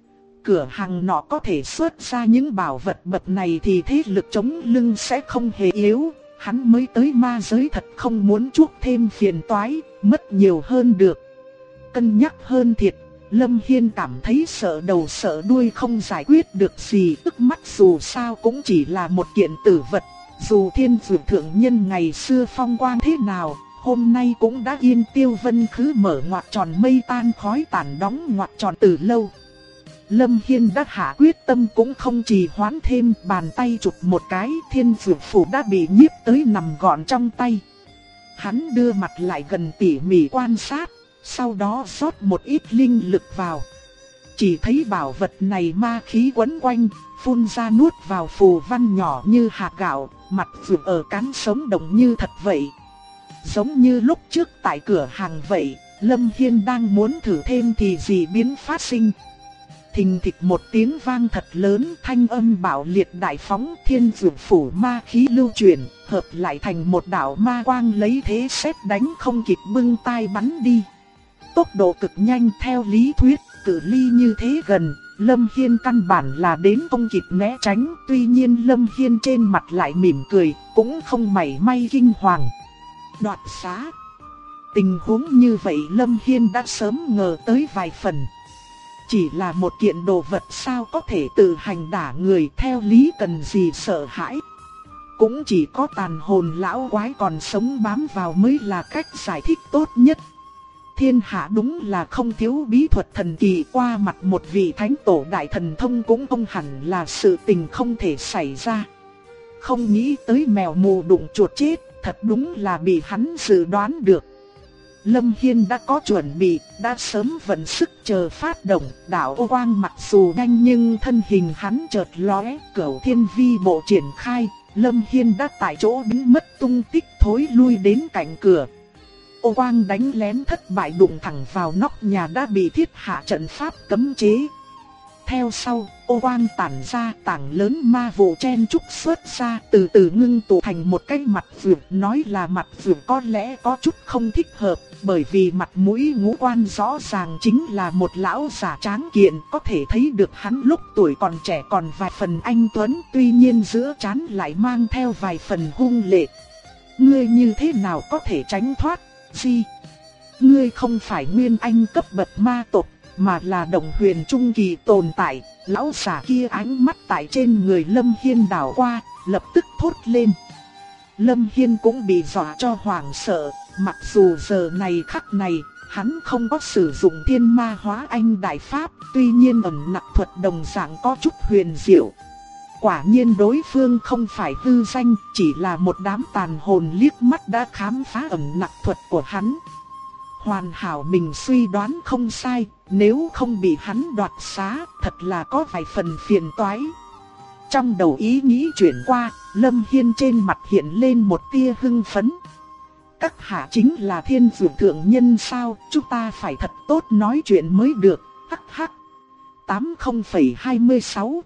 Cửa hàng nọ có thể xuất ra những bảo vật bậc này thì thế lực chống lưng sẽ không hề yếu, hắn mới tới ma giới thật không muốn chuốc thêm phiền toái, mất nhiều hơn được. Cân nhắc hơn thiệt. Lâm Hiên cảm thấy sợ đầu sợ đuôi không giải quyết được gì, tức mắt dù sao cũng chỉ là một kiện tử vật. Dù Thiên Dược Thượng Nhân ngày xưa phong quang thế nào, hôm nay cũng đã yên tiêu vân khứ, mở ngoặc tròn mây tan khói tàn, đóng ngoặc tròn từ lâu. Lâm Hiên đã hạ quyết tâm cũng không trì hoãn thêm, bàn tay chụp một cái, Thiên Dược Phủ đã bị nhiếp tới nằm gọn trong tay. Hắn đưa mặt lại gần tỉ mỉ quan sát. Sau đó rót một ít linh lực vào. Chỉ thấy bảo vật này ma khí quấn quanh, phun ra nuốt vào phù văn nhỏ như hạt gạo, mặt vượt ở cán sống động như thật vậy. Giống như lúc trước tại cửa hàng vậy, Lâm Hiên đang muốn thử thêm thì dị biến phát sinh. Thình thịch một tiếng vang thật lớn, thanh âm bạo liệt đại phóng, Thiên Dược Phủ ma khí lưu chuyển, hợp lại thành một đạo ma quang lấy thế sét đánh không kịp bưng tai bắn đi. Tốc độ cực nhanh, theo lý thuyết, cự ly như thế gần, Lâm Hiên căn bản là đến không kịp né tránh. Tuy nhiên Lâm Hiên trên mặt lại mỉm cười, cũng không mảy may kinh hoàng. Đoạt xá. Tình huống như vậy Lâm Hiên đã sớm ngờ tới vài phần. Chỉ là một kiện đồ vật sao có thể tự hành đả người, theo lý cần gì sợ hãi. Cũng chỉ có tàn hồn lão quái còn sống bám vào mới là cách giải thích tốt nhất. Thiên hạ đúng là không thiếu bí thuật thần kỳ, qua mặt một vị thánh tổ đại thần thông cũng không hẳn là sự tình không thể xảy ra. Không nghĩ tới mèo mù đụng chuột chết, thật đúng là bị hắn dự đoán được. Lâm Hiên đã có chuẩn bị, đã sớm vận sức chờ phát động, đạo ô quang mặc dù nhanh nhưng thân hình hắn chợt lóe, Cửu Thiên Vi bộ triển khai, Lâm Hiên đã tại chỗ biến mất tung tích, thối lui đến cạnh cửa. Ô quang đánh lén thất bại, đụng thẳng vào nóc nhà đã bị thiết hạ trận pháp cấm chế. Theo sau, ô quang tản ra, tảng lớn ma vụ chen trúc xuất ra, từ từ ngưng tụ thành một cái mặt vượt. Nói là mặt vượt có lẽ có chút không thích hợp, bởi vì mặt mũi ngũ quan rõ ràng chính là một lão già tráng kiện, có thể thấy được hắn lúc tuổi còn trẻ còn vài phần anh tuấn, tuy nhiên giữa trán lại mang theo vài phần hung lệ. Ngươi như thế nào có thể tránh thoát? Gì? Ngươi không phải nguyên anh cấp bậc ma tộc, mà là đồng huyền trung kỳ tồn tại. Lão già kia ánh mắt tại trên người Lâm Hiên đảo qua, lập tức thốt lên. Lâm Hiên cũng bị dọa cho hoảng sợ, mặc dù giờ này khắc này, hắn không có sử dụng thiên ma hóa anh đại pháp, tuy nhiên ẩn nặc thuật đồng dạng có chút huyền diệu. Quả nhiên đối phương không phải hư danh, chỉ là một đám tàn hồn liếc mắt đã khám phá ẩn nặc thuật của hắn. Hoàn hảo mình suy đoán không sai, nếu không bị hắn đoạt xá, thật là có vài phần phiền toái. Trong đầu ý nghĩ chuyển qua, Lâm Hiên trên mặt hiện lên một tia hưng phấn. các hạ chính là Thiên Dược thượng nhân sao? Chúng ta phải thật tốt nói chuyện mới được. Hắc hắc. 80,26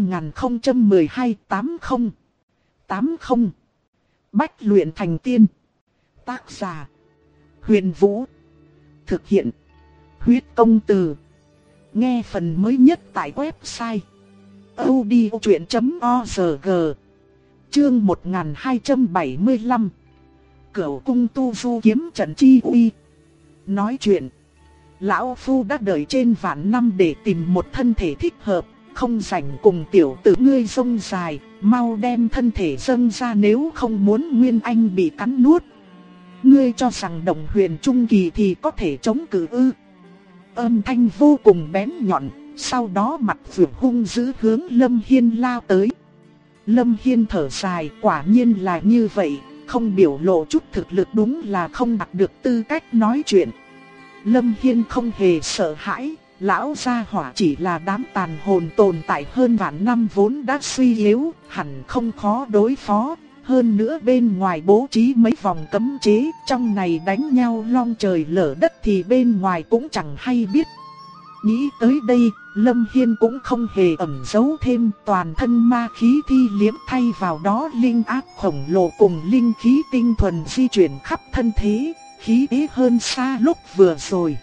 2012 80 80 Bách luyện thành tiên. Tác giả: Huyền Vũ. Thực hiện: Huyết Công Từ. Nghe phần mới nhất tại website audiochuyện.org. Chương 1275. Cửu cung tu du kiếm trận chi uy. Nói chuyện. Lão Phu đã đợi trên vạn năm để tìm một thân thể thích hợp, không rảnh cùng tiểu tử ngươi rông dài, mau đem thân thể dâng ra nếu không muốn Nguyên Anh bị cắn nuốt. Ngươi cho rằng Động Huyền trung kỳ thì có thể chống cự ư? Âm thanh vô cùng bén nhọn, sau đó mặt vượt hung dữ hướng Lâm Hiên lao tới. Lâm Hiên thở dài, quả nhiên là như vậy, không biểu lộ chút thực lực đúng là không đạt được tư cách nói chuyện. Lâm Hiên không hề sợ hãi, lão gia hỏa chỉ là đám tàn hồn tồn tại hơn vạn năm vốn đã suy yếu, hẳn không khó đối phó. Hơn nữa bên ngoài bố trí mấy vòng cấm chế, trong này đánh nhau long trời lở đất thì bên ngoài cũng chẳng hay biết. Nghĩ tới đây, Lâm Hiên cũng không hề ẩn giấu thêm, toàn thân ma khí thi liếm thay vào đó linh áp khổng lồ cùng linh khí tinh thuần di chuyển khắp thân thế, khí thế hơn xa lúc vừa rồi.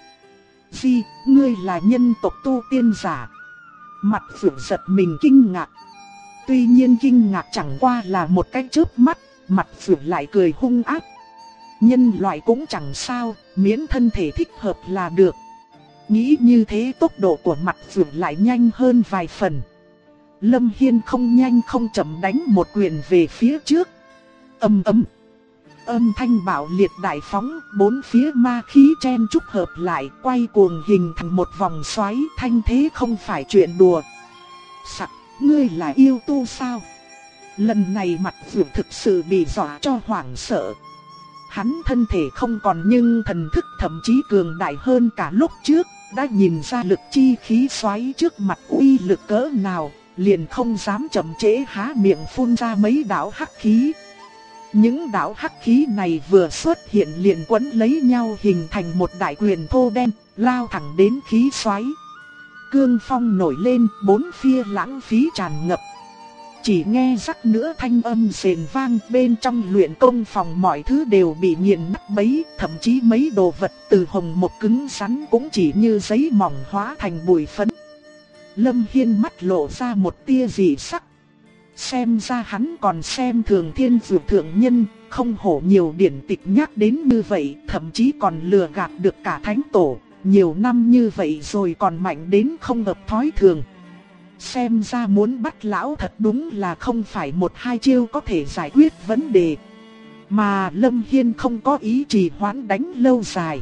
Di, ngươi là nhân tộc tu tiên giả. Mặt Phượng giật mình kinh ngạc. Tuy nhiên kinh ngạc chẳng qua là một cái chớp mắt, mặt Phượng lại cười hung ác. Nhân loại cũng chẳng sao, miễn thân thể thích hợp là được. Nghĩ như thế tốc độ của mặt Phượng lại nhanh hơn vài phần. Lâm Hiên không nhanh không chậm đánh một quyền về phía trước. Ầm ầm. Âm thanh bạo liệt đại phóng, bốn phía ma khí chen chúc hợp lại, quay cuồng hình thành một vòng xoáy, thanh thế không phải chuyện đùa. Sặc, ngươi là yêu tu sao? Lần này mặt Phượng thực sự bị dọa cho hoảng sợ. Hắn thân thể không còn nhưng thần thức thậm chí cường đại hơn cả lúc trước, đã nhìn ra lực chi khí xoáy trước mặt uy lực cỡ nào, liền không dám chậm trễ há miệng phun ra mấy đạo hắc khí. Những đạo hắc khí này vừa xuất hiện liền quấn lấy nhau hình thành một đại quyền thô đen, lao thẳng đến khí xoáy. Cương phong nổi lên, bốn phía lãng phí tràn ngập. Chỉ nghe rắc nữa thanh âm rền vang, bên trong luyện công phòng mọi thứ đều bị nghiền nát bấy, thậm chí mấy đồ vật từ hồng một cứng rắn cũng chỉ như giấy mỏng hóa thành bụi phấn. Lâm Hiên mắt lộ ra một tia dị sắc. Xem ra hắn còn xem thường Thiên Dược thượng nhân, không hổ nhiều điển tịch nhắc đến như vậy, thậm chí còn lừa gạt được cả thánh tổ. Nhiều năm như vậy rồi còn mạnh đến không hợp thói thường. Xem ra muốn bắt lão thật đúng là không phải một hai chiêu có thể giải quyết vấn đề. Mà Lâm Hiên không có ý trì hoãn đánh lâu dài.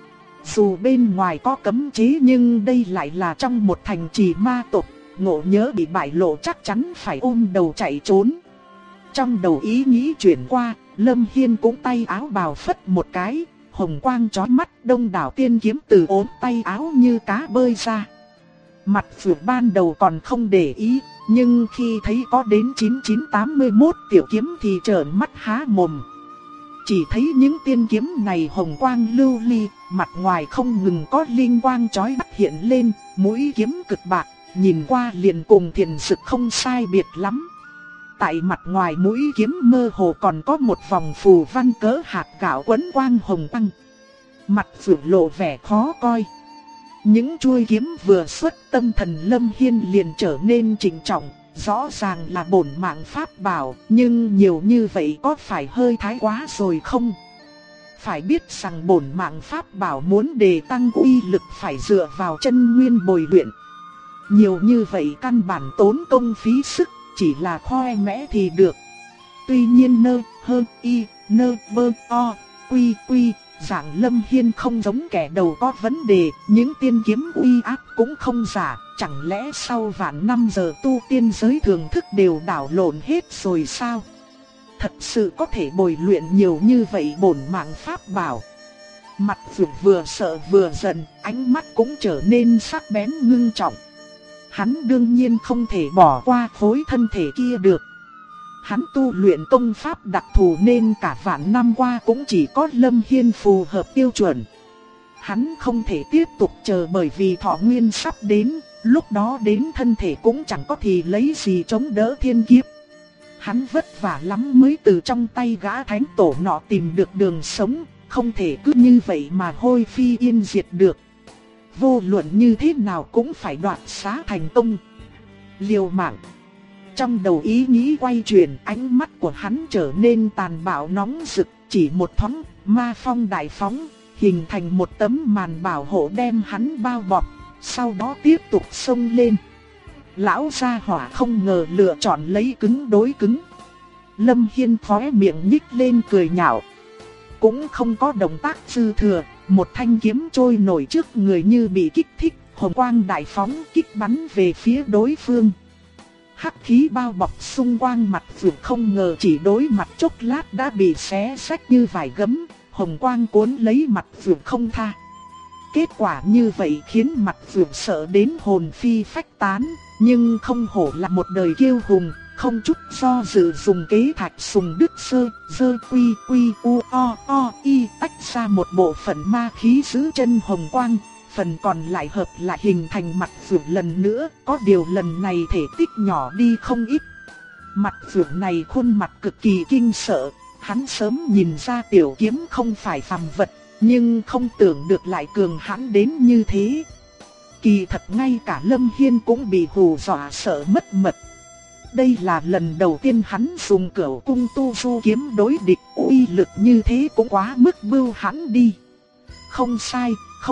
Dù bên ngoài có cấm chế nhưng đây lại là trong một thành trì ma tộc, ngộ nhớ bị bại lộ chắc chắn phải ôm đầu chạy trốn. Trong đầu ý nghĩ chuyển qua, Lâm Hiên cũng tay áo bào phất một cái, hồng quang chói mắt, đông đảo tiên kiếm từ ốm tay áo như cá bơi ra. Mặt Phượng ban đầu còn không để ý, nhưng khi thấy có đến 9981 tiểu kiếm thì trợn mắt há mồm. Chỉ thấy những tiên kiếm này hồng quang lưu ly, mặt ngoài không ngừng có linh quang chói mắt hiện lên, mũi kiếm cực bạc, nhìn qua liền cùng thiền sực không sai biệt lắm. Tại mặt ngoài mũi kiếm mơ hồ còn có một vòng phù văn cỡ hạt gạo quấn quang hồng tăng. Mặt Phượng lộ vẻ khó coi. Những chuôi kiếm vừa xuất, tâm thần Lâm Hiên liền trở nên trịnh trọng. Rõ ràng là bổn mạng pháp bảo, nhưng nhiều như vậy có phải hơi thái quá rồi không? Phải biết rằng bổn mạng pháp bảo muốn đề tăng uy lực phải dựa vào chân nguyên bồi luyện. Nhiều như vậy căn bản tốn công phí sức, chỉ là khoe mẽ thì được. Tuy nhiên nơ, hơ, y, nơ, bơ, o, quy, quy, dạng Lâm Hiên không giống kẻ đầu có vấn đề, những tiên kiếm uy áp cũng không giả, chẳng lẽ sau vạn năm giờ tu tiên giới thường thức đều đảo lộn hết rồi sao? Thật sự có thể bồi luyện nhiều như vậy bổn mạng pháp bảo. Mặt Phượng vừa sợ vừa giận, ánh mắt cũng trở nên sắc bén ngưng trọng. Hắn đương nhiên không thể bỏ qua khối thân thể kia được. Hắn tu luyện công pháp đặc thù nên cả vạn năm qua cũng chỉ có Lâm Hiên phù hợp tiêu chuẩn. Hắn không thể tiếp tục chờ bởi vì thọ nguyên sắp đến, lúc đó đến thân thể cũng chẳng có thì lấy gì chống đỡ thiên kiếp. Hắn vất vả lắm mới từ trong tay gã thánh tổ nọ tìm được đường sống, không thể cứ như vậy mà hôi phi yên diệt được. Vô luận như thế nào cũng phải đoạt xá thành công. Liều mạng. Trong đầu ý nghĩ quay chuyển, ánh mắt của hắn trở nên tàn bạo nóng rực, chỉ một thoáng, ma phong đại phóng, hình thành một tấm màn bảo hộ đem hắn bao bọc, sau đó tiếp tục xông lên. Lão gia hỏa không ngờ lựa chọn lấy cứng đối cứng. Lâm Hiên khóe miệng nhích lên cười nhạo. Cũng không có động tác dư thừa, một thanh kiếm trôi nổi trước người như bị kích thích, hồng quang đại phóng kích bắn về phía đối phương. Hắc khí bao bọc xung quanh mặt Phượng không ngờ chỉ đối mặt chốc lát đã bị xé rách như vải gấm, hồng quang cuốn lấy mặt Phượng không tha. Kết quả như vậy khiến mặt Phượng sợ đến hồn phi phách tán, nhưng không hổ là một đời kiêu hùng, không chút do dự dùng kế thạch sùng đức dơ quy u o y tách ra một bộ phận ma khí giữ chân hồng quang. Phần còn lại hợp lại hình thành mặt Phượng lần nữa, có điều lần này thể tích nhỏ đi không ít. Mặt Phượng này khuôn mặt cực kỳ kinh sợ, hắn sớm nhìn ra tiểu kiếm không phải phàm vật, nhưng không tưởng được lại cường hãn đến như thế. Kỳ thật ngay cả Lâm Hiên cũng bị hù dọa sợ mất mật. Đây là lần đầu tiên hắn dùng Cửu Cung Tu Du kiếm đối địch, uy lực như thế cũng quá mức bưu hãn đi. Không sai,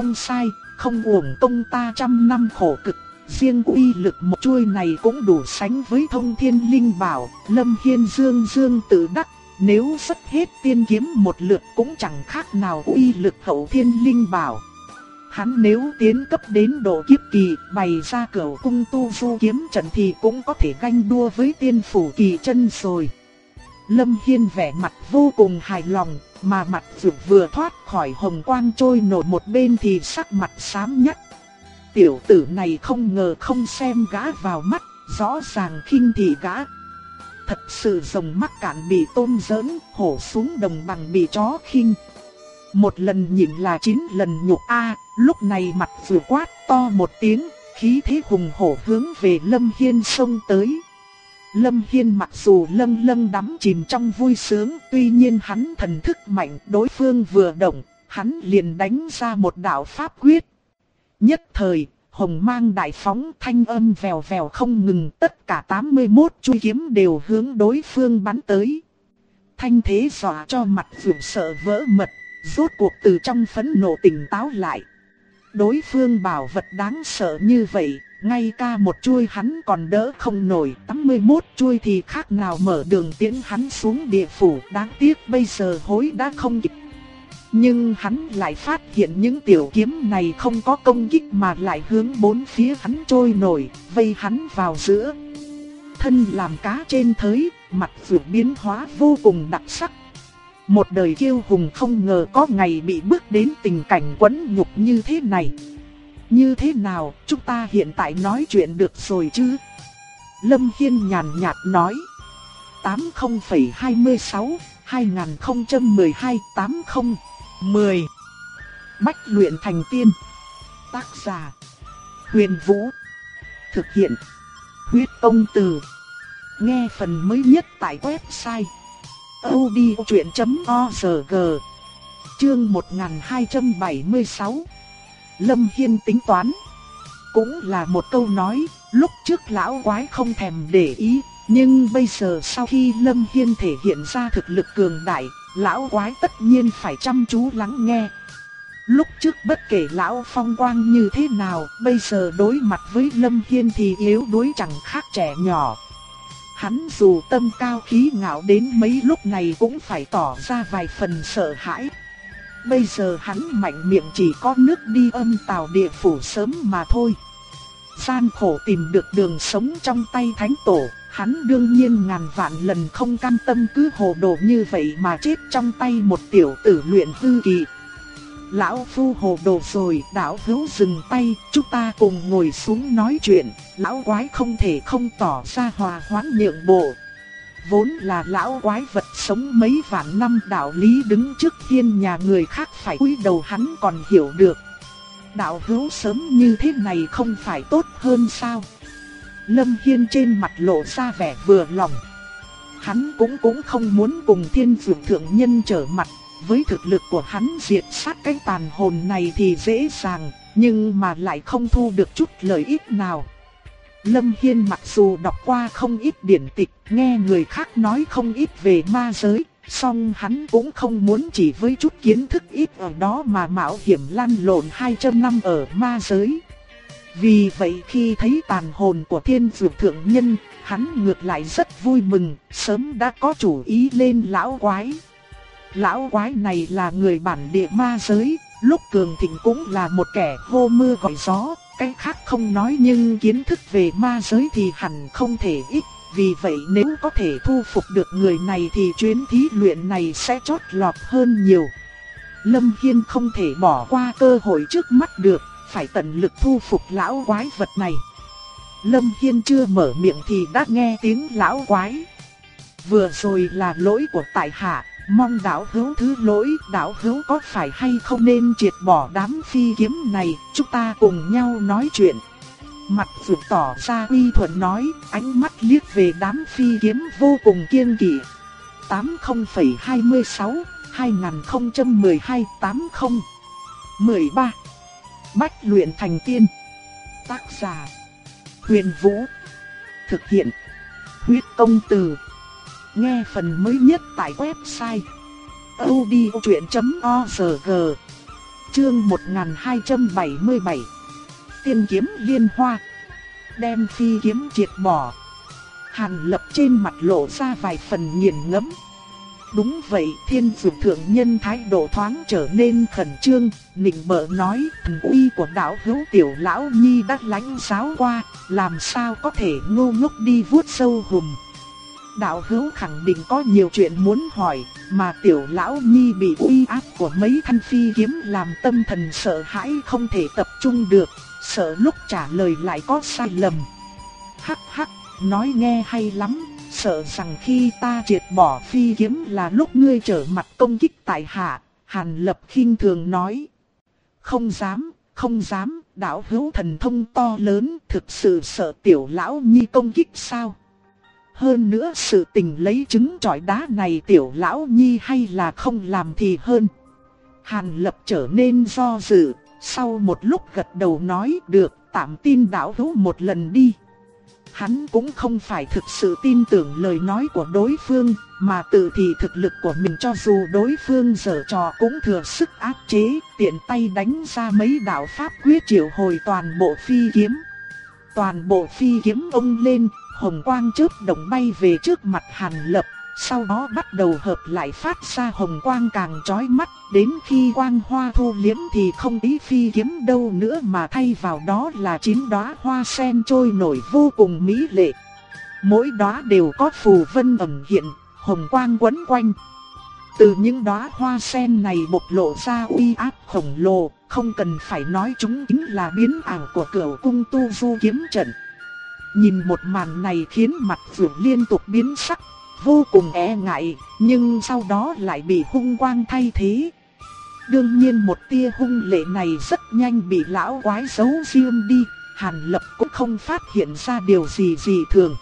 không uổng công ta trăm năm khổ cực, riêng uy lực một chuôi này cũng đủ sánh với Thông Thiên Linh Bảo. Lâm Hiên dương tự đắc, nếu xuất hết tiên kiếm một lượt cũng chẳng khác nào uy lực Hậu Thiên Linh Bảo. Hắn nếu tiến cấp đến độ kiếp kỳ, bày ra Cửu Cung Tu Du kiếm trận thì cũng có thể ganh đua với Tiên Phủ Kỳ Chân rồi. Lâm Hiên vẻ mặt vô cùng hài lòng, mà mặt Phượng vừa thoát khỏi hồng quang trôi nổi một bên thì sắc mặt xám nhắt. Tiểu tử này không ngờ không xem gã vào mắt, rõ ràng khinh thị gã. Thật sự rồng mắc cạn bị tôm giỡn, hổ xuống đồng bằng bị chó khinh. Một lần nhịn là 9 lần nhục a. Lúc này mặt Phượng quát to một tiếng, khí thế hùng hổ hướng về Lâm Hiên xông tới. Lâm Hiên mặc dù lâng đắm chìm trong vui sướng, tuy nhiên hắn thần thức mạnh, đối phương vừa động, hắn liền đánh ra một đạo pháp quyết. Nhất thời, hồng mang đại phóng, thanh âm vèo vèo không ngừng, tất cả 81 chuôi kiếm đều hướng đối phương bắn tới. Thanh thế dọa cho mặt Phượng sợ vỡ mật, rốt cuộc từ trong phẫn nộ tỉnh táo lại. Đối phương bảo vật đáng sợ như vậy, ngay cả một chuôi hắn còn đỡ không nổi, 81 chuôi thì khác nào mở đường tiễn hắn xuống địa phủ, đáng tiếc bây giờ hối đã không kịp. Nhưng hắn lại phát hiện những tiểu kiếm này không có công kích mà lại hướng bốn phía hắn trôi nổi, vây hắn vào giữa. Thân làm cá trên thới, mặt Phượng biến hóa vô cùng đặc sắc. Một đời kiêu hùng không ngờ có ngày bị bước đến tình cảnh quẫn nhục như thế này. Như thế nào, chúng ta hiện tại nói chuyện được rồi chứ? Lâm Hiên nhàn nhạt nói. 80,26, 2012, 8010. Bách luyện thành tiên. Tác giả: Huyền Vũ. Thực hiện: Huyết Công Từ. Nghe phần mới nhất tại website audiochuyện.org. Chương 1276. Lâm Hiên tính toán. Cũng là một câu nói, lúc trước lão quái không thèm để ý, nhưng bây giờ sau khi Lâm Hiên thể hiện ra thực lực cường đại, lão quái tất nhiên phải chăm chú lắng nghe. Lúc trước bất kể lão phong quang như thế nào, bây giờ đối mặt với Lâm Hiên thì yếu đuối chẳng khác trẻ nhỏ. Hắn dù tâm cao khí ngạo đến mấy lúc này cũng phải tỏ ra vài phần sợ hãi. Bây giờ hắn mạnh miệng chỉ có nước đi âm tào địa phủ sớm mà thôi. Gian khổ tìm được đường sống trong tay thánh tổ, hắn đương nhiên ngàn vạn lần không cam tâm cứ hồ đồ như vậy mà chết trong tay một tiểu tử luyện hư kỳ. Lão phu hồ đồ rồi, đạo hữu dừng tay, chúng ta cùng ngồi xuống nói chuyện. Lão quái không thể không tỏ ra hòa hoãn nhượng bộ. vốn là lão quái vật sống mấy vạn năm, đạo lý đứng trước hiên nhà người khác phải cúi đầu hắn còn hiểu được. Đạo hữu sớm như thế này không phải tốt hơn sao? Lâm Hiên trên mặt lộ ra vẻ vừa lòng. Hắn cũng không muốn cùng Thiên Dược Thượng Nhân trở mặt, với thực lực của hắn diệt sát cái tàn hồn này thì dễ dàng, nhưng mà lại không thu được chút lợi ích nào. Lâm Hiên mặc dù đọc qua không ít điển tịch, nghe người khác nói không ít về ma giới, song hắn cũng không muốn chỉ với chút kiến thức ít ở đó mà mạo hiểm lăn lộn 200 năm ở ma giới. Vì vậy khi thấy tàn hồn của Thiên Dược Thượng Nhân, hắn ngược lại rất vui mừng, sớm đã có chủ ý lên lão quái. Lão quái này là người bản địa ma giới, lúc cường thịnh cũng là một kẻ hô mưa gọi gió, cái khác không nói nhưng kiến thức về ma giới thì hẳn không thể ít. Vì vậy nếu có thể thu phục được người này thì chuyến thí luyện này sẽ chót lọt hơn nhiều. Lâm Hiên không thể bỏ qua cơ hội trước mắt được, phải tận lực thu phục lão quái vật này. Lâm Hiên chưa mở miệng thì đã nghe tiếng lão quái. Vừa rồi là lỗi của tại hạ, mong đạo hữu thứ lỗi. Đạo hữu có phải hay không nên triệt bỏ đám phi kiếm này, chúng ta cùng nhau nói chuyện. Mặt Dược tỏ ra uy thuận nói, ánh mắt liếc về đám phi kiếm vô cùng kiêng kỵ. 80,26 2012 80 13 Bách luyện thành tiên. Tác giả Huyền Vũ. Thực hiện Huyết Công Từ. Nghe phần mới nhất tại website audiochuyện.org. Chương 1277. Tiên kiếm liên hoa. Đem phi kiếm triệt bỏ. Hàn Lập trên mặt lộ ra vài phần nghiền ngẫm. Đúng vậy, Thiên Dược Thượng Nhân thái độ thoáng trở nên khẩn trương, nịnh bợ nói, thần uy của đạo hữu Tiểu Lão Nhi đã lãnh giáo qua, làm sao có thể ngu ngốc đi vuốt sâu hùm. Đạo hữu khẳng định có nhiều chuyện muốn hỏi, mà Tiểu Lão Nhi bị uy áp của mấy thanh phi kiếm làm tâm thần sợ hãi không thể tập trung được, sợ lúc trả lời lại có sai lầm. Hắc hắc, nói nghe hay lắm. Sợ rằng khi ta triệt bỏ phi kiếm là lúc ngươi trở mặt công kích tại hạ. Hàn Lập khinh thường nói. Không dám, không dám, đạo hữu thần thông to lớn, thực sự sợ Tiểu Lão Nhi công kích sao? Hơn nữa sự tình lấy trứng trọi đá này Tiểu Lão Nhi hay là không làm thì hơn. Hàn Lập trở nên do dự, sau một lúc gật đầu nói được, tạm tin đạo hữu một lần đi. Hắn cũng không phải thực sự tin tưởng lời nói của đối phương, mà tự thị thực lực của mình cho dù đối phương giở trò cũng thừa sức áp chế, tiện tay đánh ra mấy đạo pháp quyết triệu hồi toàn bộ phi kiếm. Toàn bộ phi kiếm ông lên, hồng quang chớp động bay về trước mặt Hàn Lập, sau đó bắt đầu hợp lại phát ra hồng quang càng chói mắt, đến khi quang hoa thu liễm thì không ý phi kiếm đâu nữa mà thay vào đó là 9 đóa hoa sen trôi nổi vô cùng mỹ lệ. Mỗi đóa đều có phù vân ẩn hiện, hồng quang quấn quanh. Từ những đóa hoa sen này bộc lộ ra uy áp khổng lồ, không cần phải nói chúng chính là biến ảo của Cửu Cung Tu Du kiếm trận. Nhìn một màn này khiến mặt Dược liên tục biến sắc, vô cùng e ngại, nhưng sau đó lại bị hung quang thay thế. Đương nhiên một tia hung lệ này rất nhanh bị lão quái giấu riêng đi, Hàn Lập cũng không phát hiện ra điều gì dị thường.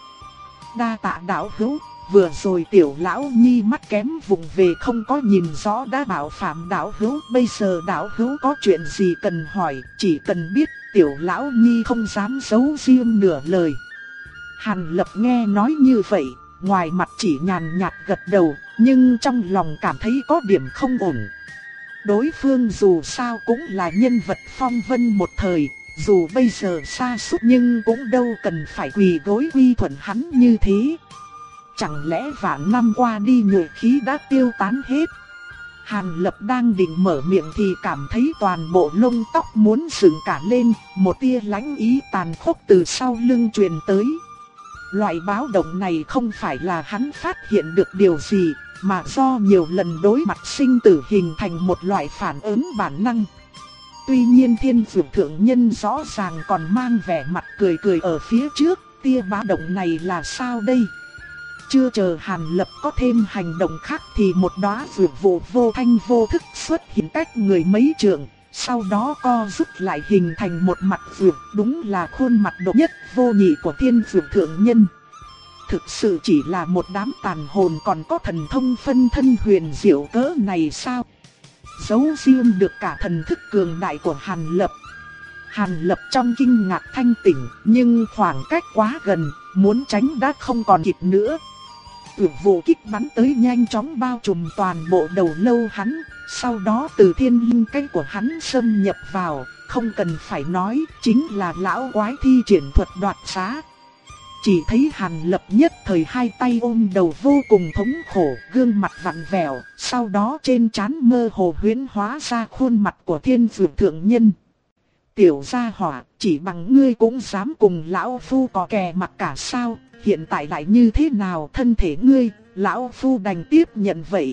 Đa tạ đạo hữu, vừa rồi Tiểu Lão Nhi mắt kém vùng về không có nhìn rõ đã bảo phạm đạo hữu, bây giờ đạo hữu có chuyện gì cần hỏi, chỉ cần biết Tiểu Lão Nhi không dám giấu riêng nửa lời. Hàn Lập nghe nói như vậy, ngoài mặt chỉ nhàn nhạt gật đầu, nhưng trong lòng cảm thấy có điểm không ổn. Đối phương dù sao cũng là nhân vật phong vân một thời, dù bây giờ sa sút nhưng cũng đâu cần phải quỳ gối quy thuận hắn như thế. Chẳng lẽ vạn năm qua đi nhuệ khí đã tiêu tán hết? Hàn Lập đang định mở miệng thì cảm thấy toàn bộ lông tóc muốn dựng cả lên, một tia lãnh ý tàn khốc từ sau lưng truyền tới. Loại báo động này không phải là hắn phát hiện được điều gì, mà do nhiều lần đối mặt sinh tử hình thành một loại phản ứng bản năng. Tuy nhiên Thiên Dược Thượng Nhân rõ ràng còn mang vẻ mặt cười cười ở phía trước, tia báo động này là sao đây? chưa chờ Hàn Lập có thêm hành động khác thì một đóa dược vụ vô thanh vô thức xuất hiện cách người mấy trượng, sau đó co rút lại hình thành một mặt dược, đúng là khuôn mặt độc nhất vô nhị của Thiên Dược Thượng Nhân. Thực sự chỉ là một đám tàn hồn còn có thần thông phân thân huyền diệu cỡ này sao? Giấu riêng được cả thần thức cường đại của Hàn Lập. Hàn Lập trong kinh ngạc thanh tỉnh, nhưng khoảng cách quá gần, muốn tránh đã không còn kịp nữa. Dược vụ kích bắn tới nhanh chóng bao trùm toàn bộ đầu lâu hắn, sau đó từ thiên linh cây của hắn xâm nhập vào, không cần phải nói, chính là lão quái thi triển thuật đoạt xá. Chỉ thấy Hàn Lập nhất thời hai tay ôm đầu vô cùng thống khổ, gương mặt vặn vẹo, sau đó trên trán mơ hồ huyễn hóa ra khuôn mặt của Thiên Dược Thượng Nhân. Tiểu gia hỏa, chỉ bằng ngươi cũng dám cùng lão phu có kè mặt cả sao? Hiện tại lại như thế nào thân thể ngươi, lão phu đành tiếp nhận vậy.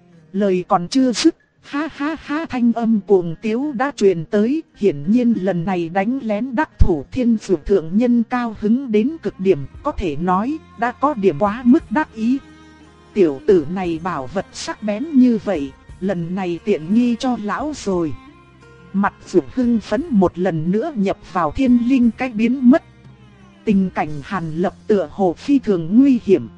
Lời còn chưa dứt, ha ha ha, thanh âm cuồng tiếu đã truyền tới, hiển nhiên lần này đánh lén đắc thủ Thiên Dược Thượng Nhân cao hứng đến cực điểm, có thể nói đã có điểm quá mức đắc ý. Tiểu tử này bảo vật sắc bén như vậy, lần này tiện nghi cho lão rồi. Mặt Dược hưng phấn một lần nữa nhập vào thiên linh cách biến mất. Tình cảnh Hàn Lập tựa hồ phi thường nguy hiểm.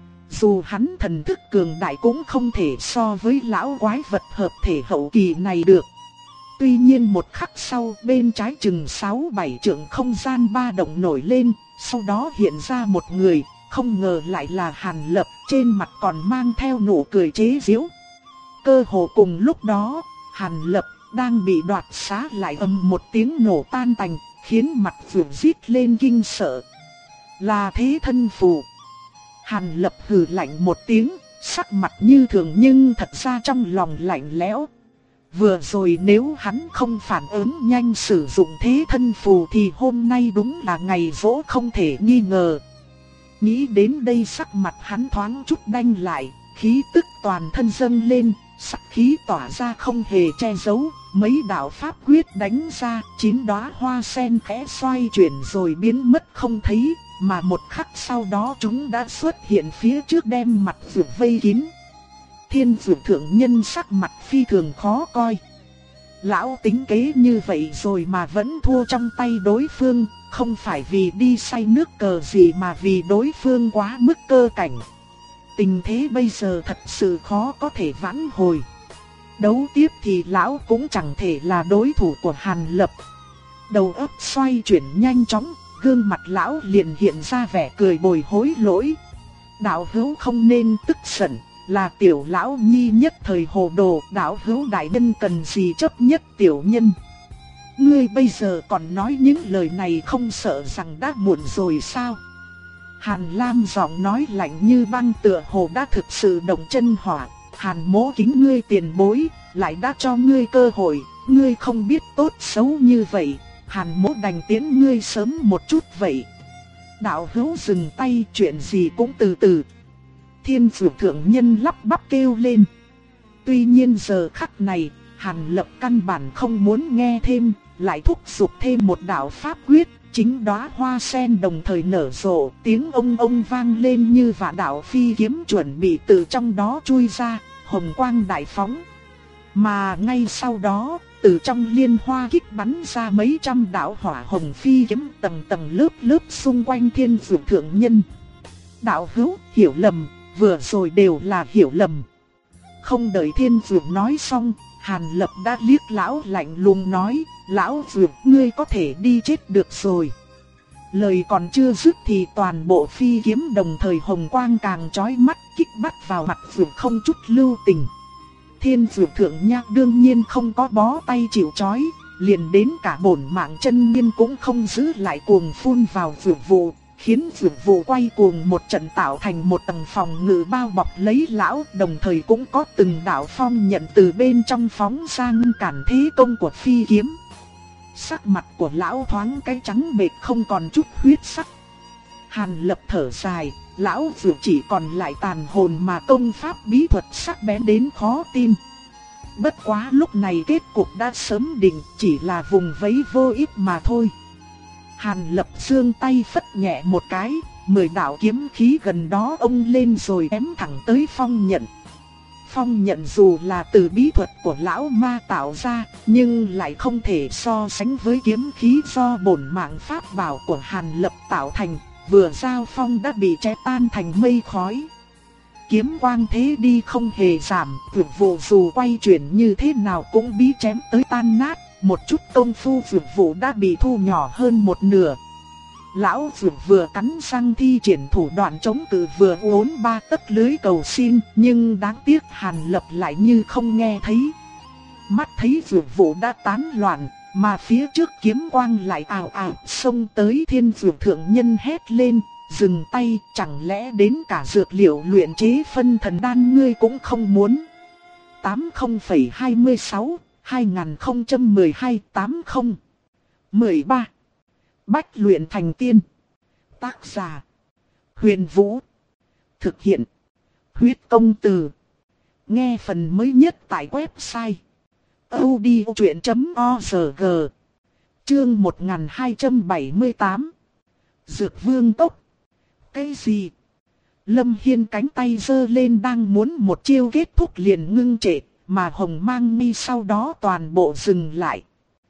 Dù hắn thần thức cường đại cũng không thể so với lão quái vật hợp thể hậu kỳ này được. Tuy nhiên một khắc sau, bên trái chừng 6-7 trượng không gian ba động nổi lên, sau đó hiện ra một người, không ngờ lại là Hàn Lập, trên mặt còn mang theo nụ cười chế giễu. Cơ hồ cùng lúc đó, Hàn Lập đang bị đoạt xá lại ầm một tiếng nổ tan tành, khiến mặt Dược rít lên kinh sợ. Là thế thân phù. Hàn Lập hừ lạnh một tiếng, sắc mặt như thường nhưng thật ra trong lòng lạnh lẽo. Vừa rồi nếu hắn không phản ứng nhanh sử dụng thế thân phù thì hôm nay đúng là ngày giỗ không thể nghi ngờ. Nghĩ đến đây sắc mặt hắn thoáng chút đanh lại, khí tức toàn thân dâng lên, sắc khí tỏa ra không hề che giấu. Mấy đạo pháp quyết đánh ra, 9 đóa hoa sen khẽ xoay chuyển rồi biến mất không thấy, mà một khắc sau đó chúng đã xuất hiện phía trước đem mặt Dược vây kín. Thiên Dược Thượng Nhân sắc mặt phi thường khó coi. Lão tính kế như vậy rồi mà vẫn thua trong tay đối phương, không phải vì đi say nước cờ gì mà vì đối phương quá mức cơ cảnh. Tình thế bây giờ thật sự khó có thể vãn hồi. Đấu tiếp thì lão cũng chẳng thể là đối thủ của Hàn Lập. Đầu óc xoay chuyển nhanh chóng, gương mặt lão liền hiện ra vẻ cười bồi hối lỗi. Đạo hữu không nên tức giận, là tiểu lão nhi nhất thời hồ đồ, đạo hữu đại nhân cần gì chấp nhất tiểu nhân. Ngươi bây giờ còn nói những lời này không sợ rằng đã muộn rồi sao? Hàn Lam giọng nói lạnh như băng tựa hồ đã thực sự động chân hỏa. Hàn mỗ kính ngươi tiền bối, lại đã cho ngươi cơ hội, ngươi không biết tốt xấu như vậy, Hàn mỗ đành tiễn ngươi sớm một chút vậy. Đạo hữu dừng tay, chuyện gì cũng từ từ. Thiên Dược Thượng Nhân lắp bắp kêu lên. Tuy nhiên giờ khắc này, Hàn Lập căn bản không muốn nghe thêm, lại thúc giục thêm một đạo pháp quyết. Chính đóa hoa sen đồng thời nở rộ, tiếng ông vang lên như vạn đạo phi kiếm chuẩn bị từ trong đó chui ra, hồng quang đại phóng. Mà ngay sau đó, từ trong liên hoa kích bắn ra mấy trăm đạo hỏa hồng phi kiếm tầng tầng lớp lớp xung quanh Thiên Dược Thượng Nhân. Đạo hữu, hiểu lầm, vừa rồi đều là hiểu lầm. Không đợi Thiên Dược nói xong, Hàn Lập đã liếc lão lạnh lùng nói, lão Dược ngươi có thể đi chết được rồi. Lời còn chưa dứt thì toàn bộ phi kiếm đồng thời hồng quang càng chói mắt kích bắt vào mặt Dược không chút lưu tình. Thiên Dược Thượng Nhạc đương nhiên không có bó tay chịu trói, liền đến cả bổn mạng chân nguyên cũng không giữ lại cuồng phun vào Dược vụ, khiến Dược vụ quay cuồng một trận tạo thành một tầng phòng ngự bao bọc lấy lão, đồng thời cũng có từng đạo phong nhận từ bên trong phóng ra ngăn cản thế công của phi kiếm. Sắc mặt của lão thoáng cái trắng bệch không còn chút huyết sắc. Hàn Lập thở dài, lão Dược chỉ còn lại tàn hồn mà công pháp bí thuật sắc bén đến khó tin. Bất quá lúc này kết cục đã sớm định, chỉ là vùng vẫy vô ích mà thôi. Hàn Lập giương tay phất nhẹ một cái, 10 đạo kiếm khí gần đó ông lên rồi ém thẳng tới phong nhận. Phong nhận dù là từ bí thuật của lão ma tạo ra, nhưng lại không thể so sánh với kiếm khí do bổn mạng pháp bảo của Hàn Lập tạo thành, vừa giao phong đã bị che tan thành mây khói. Kiếm quang thế đi không hề giảm, Dược Vụ dù quay chuyển như thế nào cũng bị chém tới tan nát, một chút công phu Dược Vụ đã bị thu nhỏ hơn một nửa. Lão Dược vừa cắn răng thi triển thủ đoạn chống cự vừa uốn 3 tấc lưới cầu xin, nhưng đáng tiếc Hàn Lập lại như không nghe thấy. Mắt thấy Dược Vụ đã tán loạn, mà phía trước kiếm quang lại ào ào xông tới. Thiên Dược Thượng Nhân hét lên, dừng tay, chẳng lẽ đến cả dược liệu luyện chế phân thần đan ngươi cũng không muốn. 80,26 2012-80 13 Bách luyện thành tiên. Tác giả Huyền Vũ. Thực hiện Huyết Công Từ. Nghe phần mới nhất tại website audiochuyện.org. Chương 1278. Dược Vương Tốc. Cái gì? Lâm Hiên cánh tay giơ lên đang muốn một chiêu kết thúc liền ngưng trệ, mà hồng mang mi sau đó toàn bộ dừng lại.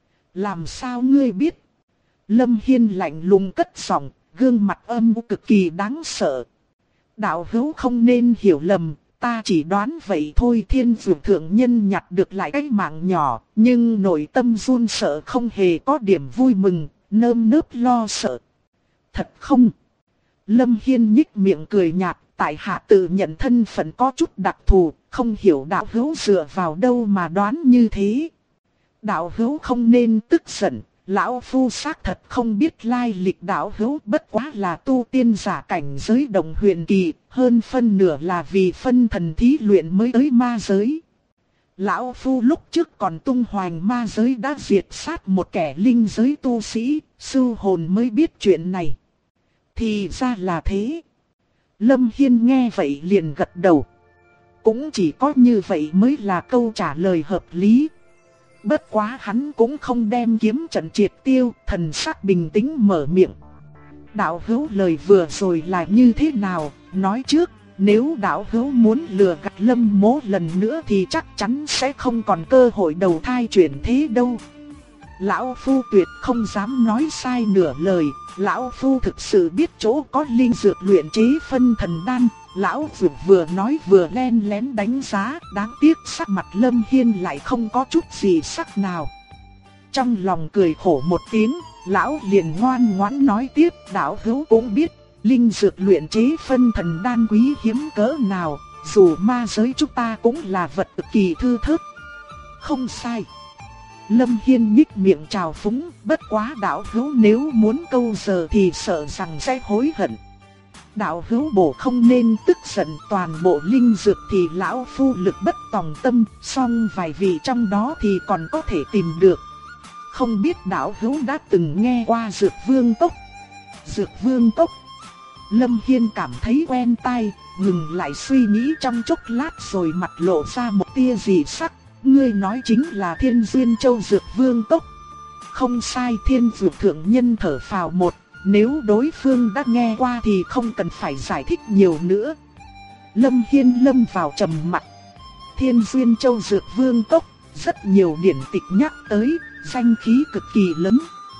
Làm sao ngươi biết? Lâm Hiên lạnh lùng cất giọng, gương mặt âm u cực kỳ đáng sợ. Đạo hữu không nên hiểu lầm, ta chỉ đoán vậy thôi. Thiên Dược Thượng Nhân nhặt được lại cái mạng nhỏ, nhưng nội tâm run sợ không hề có điểm vui mừng, nơm nớp lo sợ. Thật không? Lâm Hiên nhích miệng cười nhạt, tại hạ tự nhận thân phận có chút đặc thù, không hiểu đạo hữu dựa vào đâu mà đoán như thế. Đạo hữu không nên tức giận, lão phu xác thật không biết lai lịch đạo hữu, bất quá là tu tiên giả cảnh giới đồng huyền kỳ, hơn phân nửa là vì phân thần thí luyện mới tới ma giới. Lão phu lúc trước còn tung hoành ma giới đã diệt sát một kẻ linh giới tu sĩ, sư hồn mới biết chuyện này. Thì ra là thế. Lâm Hiên nghe vậy liền gật đầu. Cũng chỉ có như vậy mới là câu trả lời hợp lý. Bất quá hắn cũng không đem kiếm trận triệt tiêu, thần sắc bình tĩnh mở miệng. Đạo hữu lời vừa rồi là như thế nào, nói trước, nếu đạo hữu muốn lừa gạt Lâm Mỗ lần nữa thì chắc chắn sẽ không còn cơ hội đầu thai chuyển thế đâu. Lão phu tuyệt không dám nói sai nửa lời, lão phu thực sự biết chỗ có linh dược luyện chế phân thần đan. Lão Dược vừa nói vừa len lén đánh giá, đáng tiếc sắc mặt Lâm Hiên lại không có chút gì sắc nào. Trong lòng cười khổ một tiếng, lão liền ngoan ngoãn nói tiếp, đạo hữu cũng biết, linh dược luyện chế phân thần đan quý hiếm cỡ nào, dù ma giới chúng ta cũng là vật cực kỳ thư thớt. Không sai. Lâm Hiên nhích miệng trào phúng, bất quá đạo hữu nếu muốn câu giờ thì sợ rằng sẽ hối hận. Đạo hữu bổ không nên tức giận, toàn bộ linh dược thì lão phu lực bất tòng tâm, song vài vị trong đó thì còn có thể tìm được. Không biết đạo hữu đã từng nghe qua Dược Vương Cốc? Dược Vương Cốc. Lâm Hiên cảm thấy quen tai, ngừng lại suy nghĩ trong chốc lát rồi mặt lộ ra một tia dị sắc. Ngươi nói chính là Thiên Duyên Châu Dược Vương Cốc. Không sai. Thiên Dược Thượng Nhân thở phào một, nếu đối phương đã nghe qua thì không cần phải giải thích nhiều nữa. Lâm Hiên lâm vào trầm mặc. Thiên Duyên Châu Dược Vương Cốc, rất nhiều điển tịch nhắc tới, danh khí cực kỳ lớn.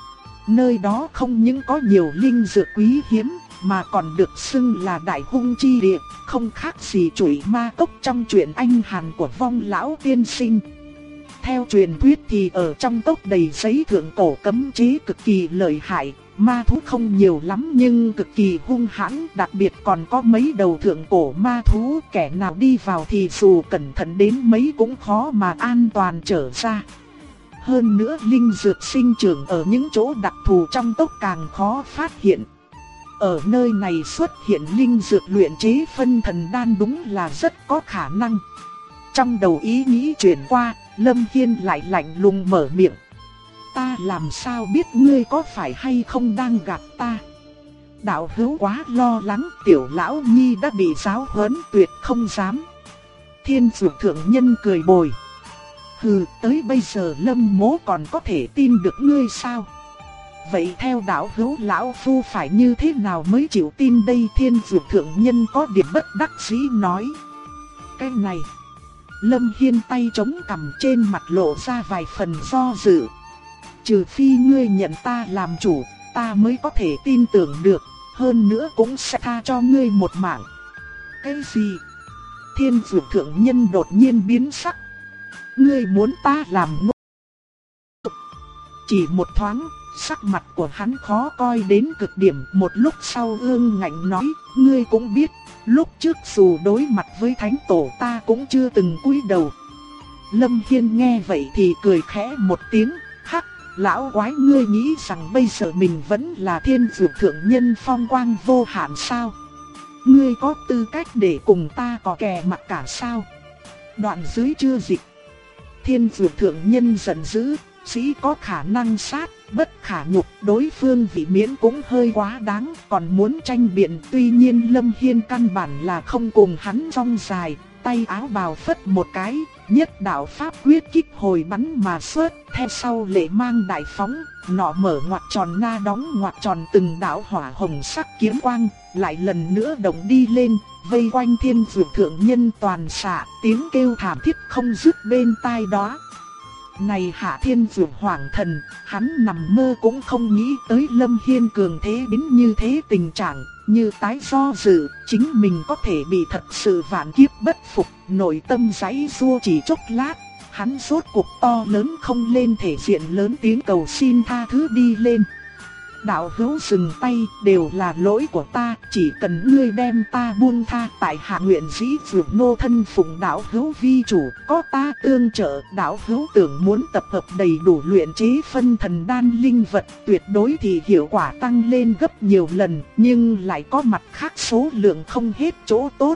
Nơi đó không những có nhiều linh dược quý hiếm, mà còn được xưng là đại hung chi địa, không khác gì Trụy Ma Cốc trong truyện Anh Hàn của Vong Lão Tiên Sinh. Theo truyền thuyết thì ở trong cốc đầy giấy thượng cổ cấm chế cực kỳ lợi hại, ma thú không nhiều lắm nhưng cực kỳ hung hãn, đặc biệt còn có mấy đầu thượng cổ ma thú, kẻ nào đi vào thì dù cẩn thận đến mấy cũng khó mà an toàn trở ra. Hơn nữa linh dược sinh trưởng ở những chỗ đặc thù trong cốc càng khó phát hiện. Ở nơi này xuất hiện linh dược luyện chế phân thần đan đúng là rất có khả năng. Trong đầu ý nghĩ chuyển qua, Lâm Hiên lại lạnh lùng mở miệng. Ta làm sao biết ngươi có phải hay không đang gạt ta? Đạo hữu quá lo lắng, tiểu lão nhi đã bị giáo huấn, tuyệt không dám. Thiên Dược Thượng Nhân cười bồi. Hừ, tới bây giờ Lâm Mỗ còn có thể tin được ngươi sao? Vậy theo đạo hữu lão phu phải như thế nào mới chịu tin đây? Thiên Dược thượng nhân có điểm bất đắc dĩ nói. Cái này, Lâm Hiên tay chống cằm, trên mặt lộ ra vài phần do dự. Trừ phi ngươi nhận ta làm chủ, ta mới có thể tin tưởng được, hơn nữa cũng sẽ tha cho ngươi một mạng. Cái gì? Thiên Dược thượng nhân đột nhiên biến sắc. Ngươi muốn ta làm nô? Chỉ một thoáng, sắc mặt của hắn khó coi đến cực điểm. Một lúc sau ương ngạnh nói, ngươi cũng biết, lúc trước dù đối mặt với thánh tổ ta cũng chưa từng cúi đầu. Lâm Hiên nghe vậy thì cười khẽ một tiếng, hắc, lão quái, ngươi nghĩ rằng bây giờ mình vẫn là Thiên Dược thượng nhân phong quang vô hạn sao? Ngươi có tư cách để cùng ta có kè mặt cả sao? Đoạn dưới chưa dịch. Thiên Dược thượng nhân giận dữ, sĩ có khả năng sát, bất khả nhục, đối phương vị miễn cũng hơi quá đáng, còn muốn tranh biện. Tuy nhiên Lâm Hiên căn bản là không cùng hắn rong dài, tay áo bào phất một cái, nhất đạo pháp quyết kích hồi bắn mà xuất, theo sau lệ mang đại phóng, nọ mở ngoặc tròn na đóng ngoặc tròn, từng đạo hỏa hồng sắc kiếm quang, lại lần nữa động đi lên, vây quanh Thiên Dược thượng nhân toàn xạ, tiếng kêu thảm thiết không dứt bên tai đó. Này Hạ Thiên Dược hoàng thần, hắn nằm mơ cũng không nghĩ tới Lâm Hiên cường thế đến như thế tình trạng, như tái do dự, chính mình có thể bị thật sự vạn kiếp bất phục, nội tâm giãy giụa chỉ chốc lát, hắn rốt cuộc to lớn không lên thể diện, lớn tiếng cầu xin tha thứ đi lên. Đạo hữu dừng tay, đều là lỗi của ta, chỉ cần ngươi đem ta buông tha, tại hạ nguyện dĩ dược nô thân phụng đạo hữu vi chủ, có ta tương trợ. Đạo hữu tưởng muốn tập hợp đầy đủ luyện chế phân thần đan linh vật, tuyệt đối thì hiệu quả tăng lên gấp nhiều lần, nhưng lại có mặt khác số lượng không hết chỗ tốt.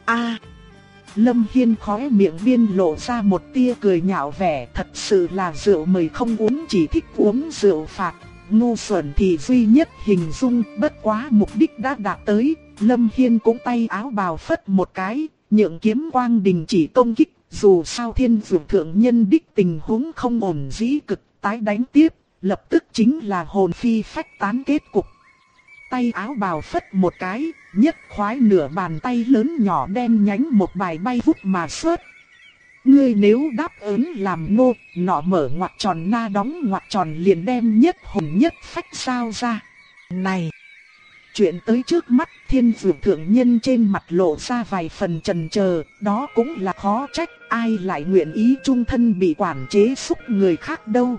Lâm Hiên khóe miệng biên lộ ra một tia cười nhạo vẻ, thật sự là rượu mời không uống, chỉ thích uống rượu phạt. Ngu xuẩn thì duy nhất hình dung, bất quá mục đích đã đạt tới. Lâm Hiên cũng tay áo bào phất một cái, nhượng kiếm quang đình chỉ công kích. Dù sao Thiên Dược thượng nhân đích tình huống không ổn dĩ cực, tái đánh tiếp, lập tức chính là hồn phi phách tán kết cục. Tay áo bào phất một cái, nhất khoái nửa bàn tay lớn nhỏ đen nhánh một bài bay vút mà xuất. Ngươi nếu đáp ứng làm nô, nọ mở ngoặc tròn na đóng ngoặc tròn, liền đem nhất hồn nhất phách sao ra. Này, chuyện tới trước mắt, Thiên Dược thượng nhân trên mặt lộ ra vài phần chần chờ, đó cũng là khó trách, ai lại nguyện ý chung thân bị quản chế xúc người khác đâu.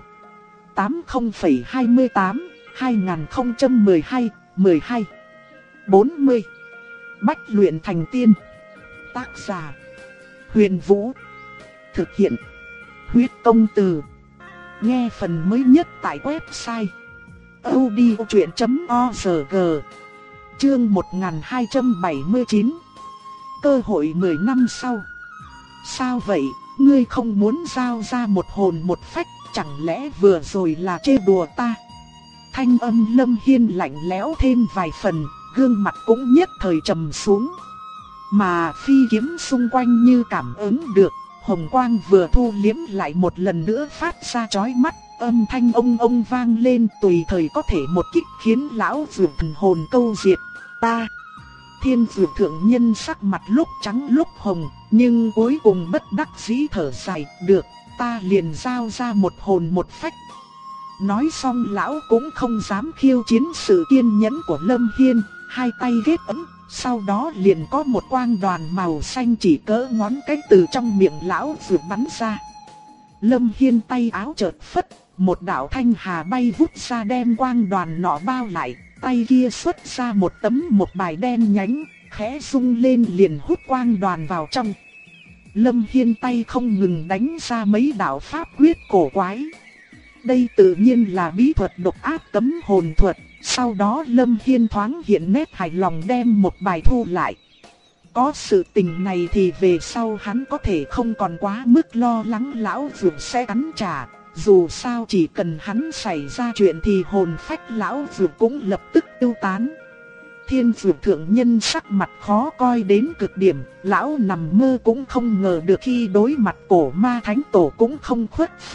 80,28 2012 12 40 Bách luyện thành tiên. Tác giả Huyền Vũ. Thực hiện Huyết Công Từ. Nghe phần mới nhất tại website audiochuyện.org. Chương 1279. Cơ hội 10 năm sau. Sao vậy, ngươi không muốn giao ra một hồn một phách, chẳng lẽ vừa rồi là trêu đùa ta? Thanh âm Lâm Hiên lạnh lẽo thêm vài phần, gương mặt cũng nhất thời trầm xuống. Mà phi kiếm xung quanh như cảm ứng được, hồng quang vừa thu liếm lại một lần nữa phát ra chói mắt, âm thanh ông vang lên, tùy thời có thể một kích khiến lão dược thần hồn câu diệt. Ta, Thiên Dược thượng nhân sắc mặt lúc trắng lúc hồng, nhưng cuối cùng bất đắc dĩ thở dài, được, ta liền giao ra một hồn một phách. Nói xong lão cũng không dám khiêu chiến sự kiên nhẫn của Lâm Hiên, hai tay ghét ấm. Sau đó liền có một quang đoàn màu xanh chỉ cỡ ngón cái từ trong miệng lão vừa bắn ra. Lâm Hiên tay áo chợt phất, một đạo thanh hà bay vút ra đem quang đoàn nọ bao lại, tay kia xuất ra một bài đen nhánh, khẽ rung lên liền hút quang đoàn vào trong. Lâm Hiên tay không ngừng đánh ra mấy đạo pháp quyết cổ quái. Đây tự nhiên là bí thuật độc ác cấm hồn thuật. Sau đó Lâm Hiên thoáng hiện nét hài lòng đem một bài thu lại. Có sự tình này thì về sau hắn có thể không còn quá mức lo lắng lão dược sẽ cắn trả. Dù sao chỉ cần hắn xảy ra chuyện thì hồn phách lão dược cũng lập tức tiêu tán. Thiên Dược thượng nhân sắc mặt khó coi đến cực điểm, lão nằm mơ cũng không ngờ được khi đối mặt cổ ma thánh tổ cũng không khuất phục.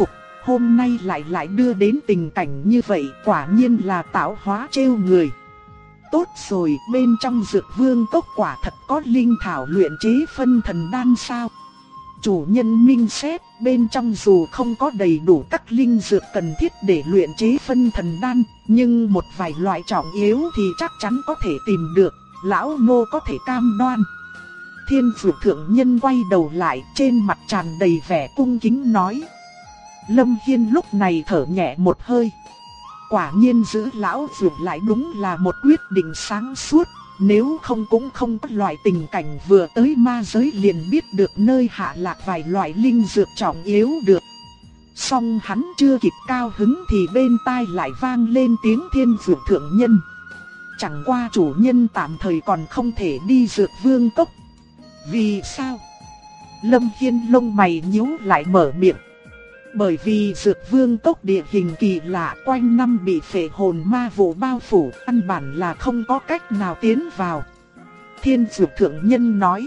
hôm nay lại đưa đến tình cảnh như vậy, quả nhiên là tạo hóa trêu người. Tốt rồi, bên trong Dược Vương cốc quả thật có linh thảo luyện chế phân thần đan sao? Chủ nhân minh xét, bên trong dù không có đầy đủ các linh dược cần thiết để luyện chế phân thần đan, nhưng một vài loại trọng yếu thì chắc chắn có thể tìm được, lão nô có thể cam đoan. Thiên Dược thượng nhân quay đầu lại, trên mặt tràn đầy vẻ cung kính nói. Lâm Hiên lúc này thở nhẹ một hơi. Quả nhiên giữ lão Dược lại đúng là một quyết định sáng suốt. Nếu không cũng không có loại tình cảnh vừa tới ma giới liền biết được nơi hạ lạc vài loại linh dược trọng yếu được. Song hắn chưa kịp cao hứng thì bên tai lại vang lên tiếng Thiên Dược thượng nhân. Chẳng qua chủ nhân tạm thời còn không thể đi Dược Vương cốc. Vì sao? Lâm Hiên lông mày nhíu lại mở miệng. Bởi vì Dược Vương cốc địa hình kỳ lạ, quanh năm bị phệ hồn ma vụ bao phủ, căn bản là không có cách nào tiến vào. Thiên Dược thượng nhân nói.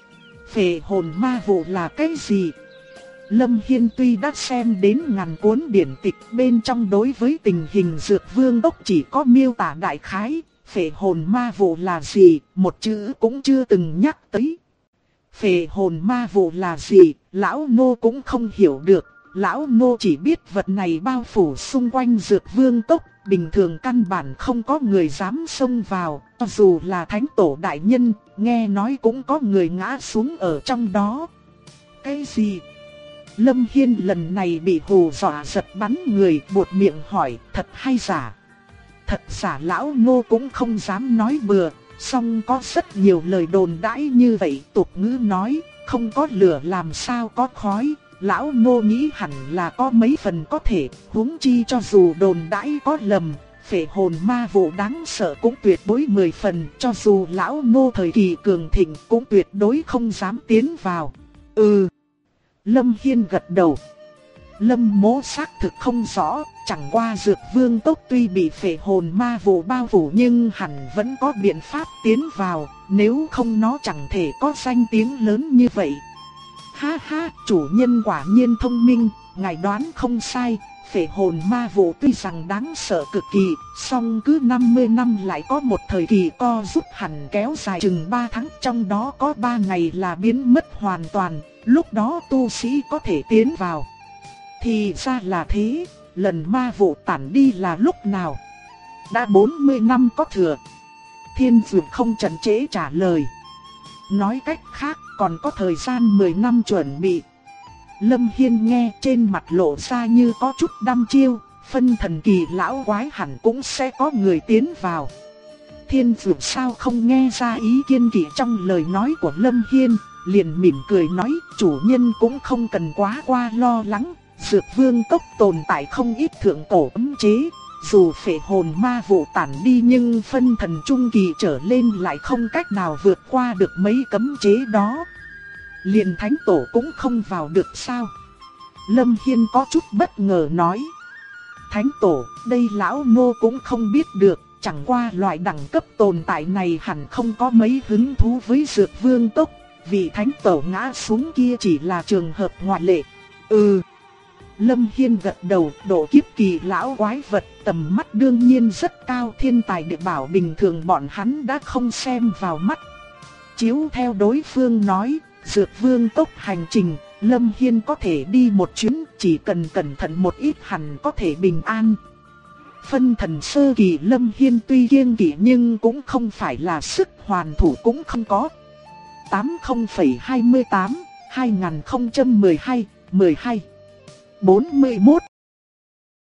Phệ hồn ma vụ là cái gì? Lâm Hiên tuy đã xem đến ngàn cuốn điển tịch, bên trong đối với tình hình Dược Vương cốc chỉ có miêu tả đại khái. Phệ hồn ma vụ là gì, một chữ cũng chưa từng nhắc tới. Phệ hồn ma vụ là gì, lão nô cũng không hiểu được. Lão nô chỉ biết vật này bao phủ xung quanh Dược Vương cốc, bình thường căn bản không có người dám xông vào, cho dù là thánh tổ đại nhân, nghe nói cũng có người ngã xuống ở trong đó. Cái gì? Lâm Hiên lần này bị hù dọa giật bắn người, buột miệng hỏi, thật hay giả? Thật giả lão nô cũng không dám nói bừa, song có rất nhiều lời đồn đãi như vậy. Tục ngữ nói, không có lửa làm sao có khói. Lão nô nghĩ hẳn là có mấy phần có thể, huống chi cho dù đồn đãi có lầm, phệ hồn ma vụ đáng sợ cũng tuyệt đối 10 phần, cho dù lão nô thời kỳ cường thịnh cũng tuyệt đối không dám tiến vào. Lâm Hiên gật đầu. Lâm mỗ xác thực không rõ, chẳng qua Dược Vương cốc tuy bị phệ hồn ma vụ bao phủ nhưng hẳn vẫn có biện pháp tiến vào, nếu không nó chẳng thể có danh tiếng lớn như vậy. Ha ha, chủ nhân quả nhiên thông minh, ngài đoán không sai, phệ hồn ma vụ tuy rằng đáng sợ cực kỳ, song cứ 50 năm lại có một thời kỳ co rút hẳn kéo dài chừng 3 tháng, trong đó có 3 ngày là biến mất hoàn toàn, lúc đó tu sĩ có thể tiến vào. Thì ra là thế, lần ma vụ tản đi là lúc nào? Đã 40 năm có thừa. Thiên Dược không chần chễ trả lời. Nói cách khác, còn có thời gian 10 năm chuẩn bị. Lâm Hiên nghe trên mặt lộ ra như có chút đăm chiêu, phân thần kỳ lão quái hẳn cũng sẽ có người tiến vào. Thiên Dược sao không nghe ra ý kiên kỵ trong lời nói của Lâm Hiên, liền mỉm cười nói chủ nhân cũng không cần quá qua lo lắng. Dược Vương cốc tồn tại không ít thượng cổ cấm chế, dù phệ hồn ma vụ tản đi nhưng phân thần trung kỳ trở lên lại không cách nào vượt qua được mấy cấm chế đó. Liền thánh tổ cũng không vào được sao? Lâm Hiên có chút bất ngờ nói. Thánh tổ, đây lão nô cũng không biết được, chẳng qua loại đẳng cấp tồn tại này hẳn không có mấy hứng thú với Dược Vương cốc, vì thánh tổ ngã xuống kia chỉ là trường hợp ngoại lệ. Lâm Hiên gật đầu, độ kiếp kỳ lão quái vật tầm mắt đương nhiên rất cao, thiên tài địa bảo bình thường bọn hắn đã không xem vào mắt. Chiếu theo đối phương nói, Dược Vương cốc hành trình, Lâm Hiên có thể đi một chuyến, chỉ cần cẩn thận một ít hẳn có thể bình an. Phân thần sơ kỳ Lâm Hiên tuy kiêng kỵ nhưng cũng không phải là sức hoàn thủ cũng không có. 80,28, 2012, 12 41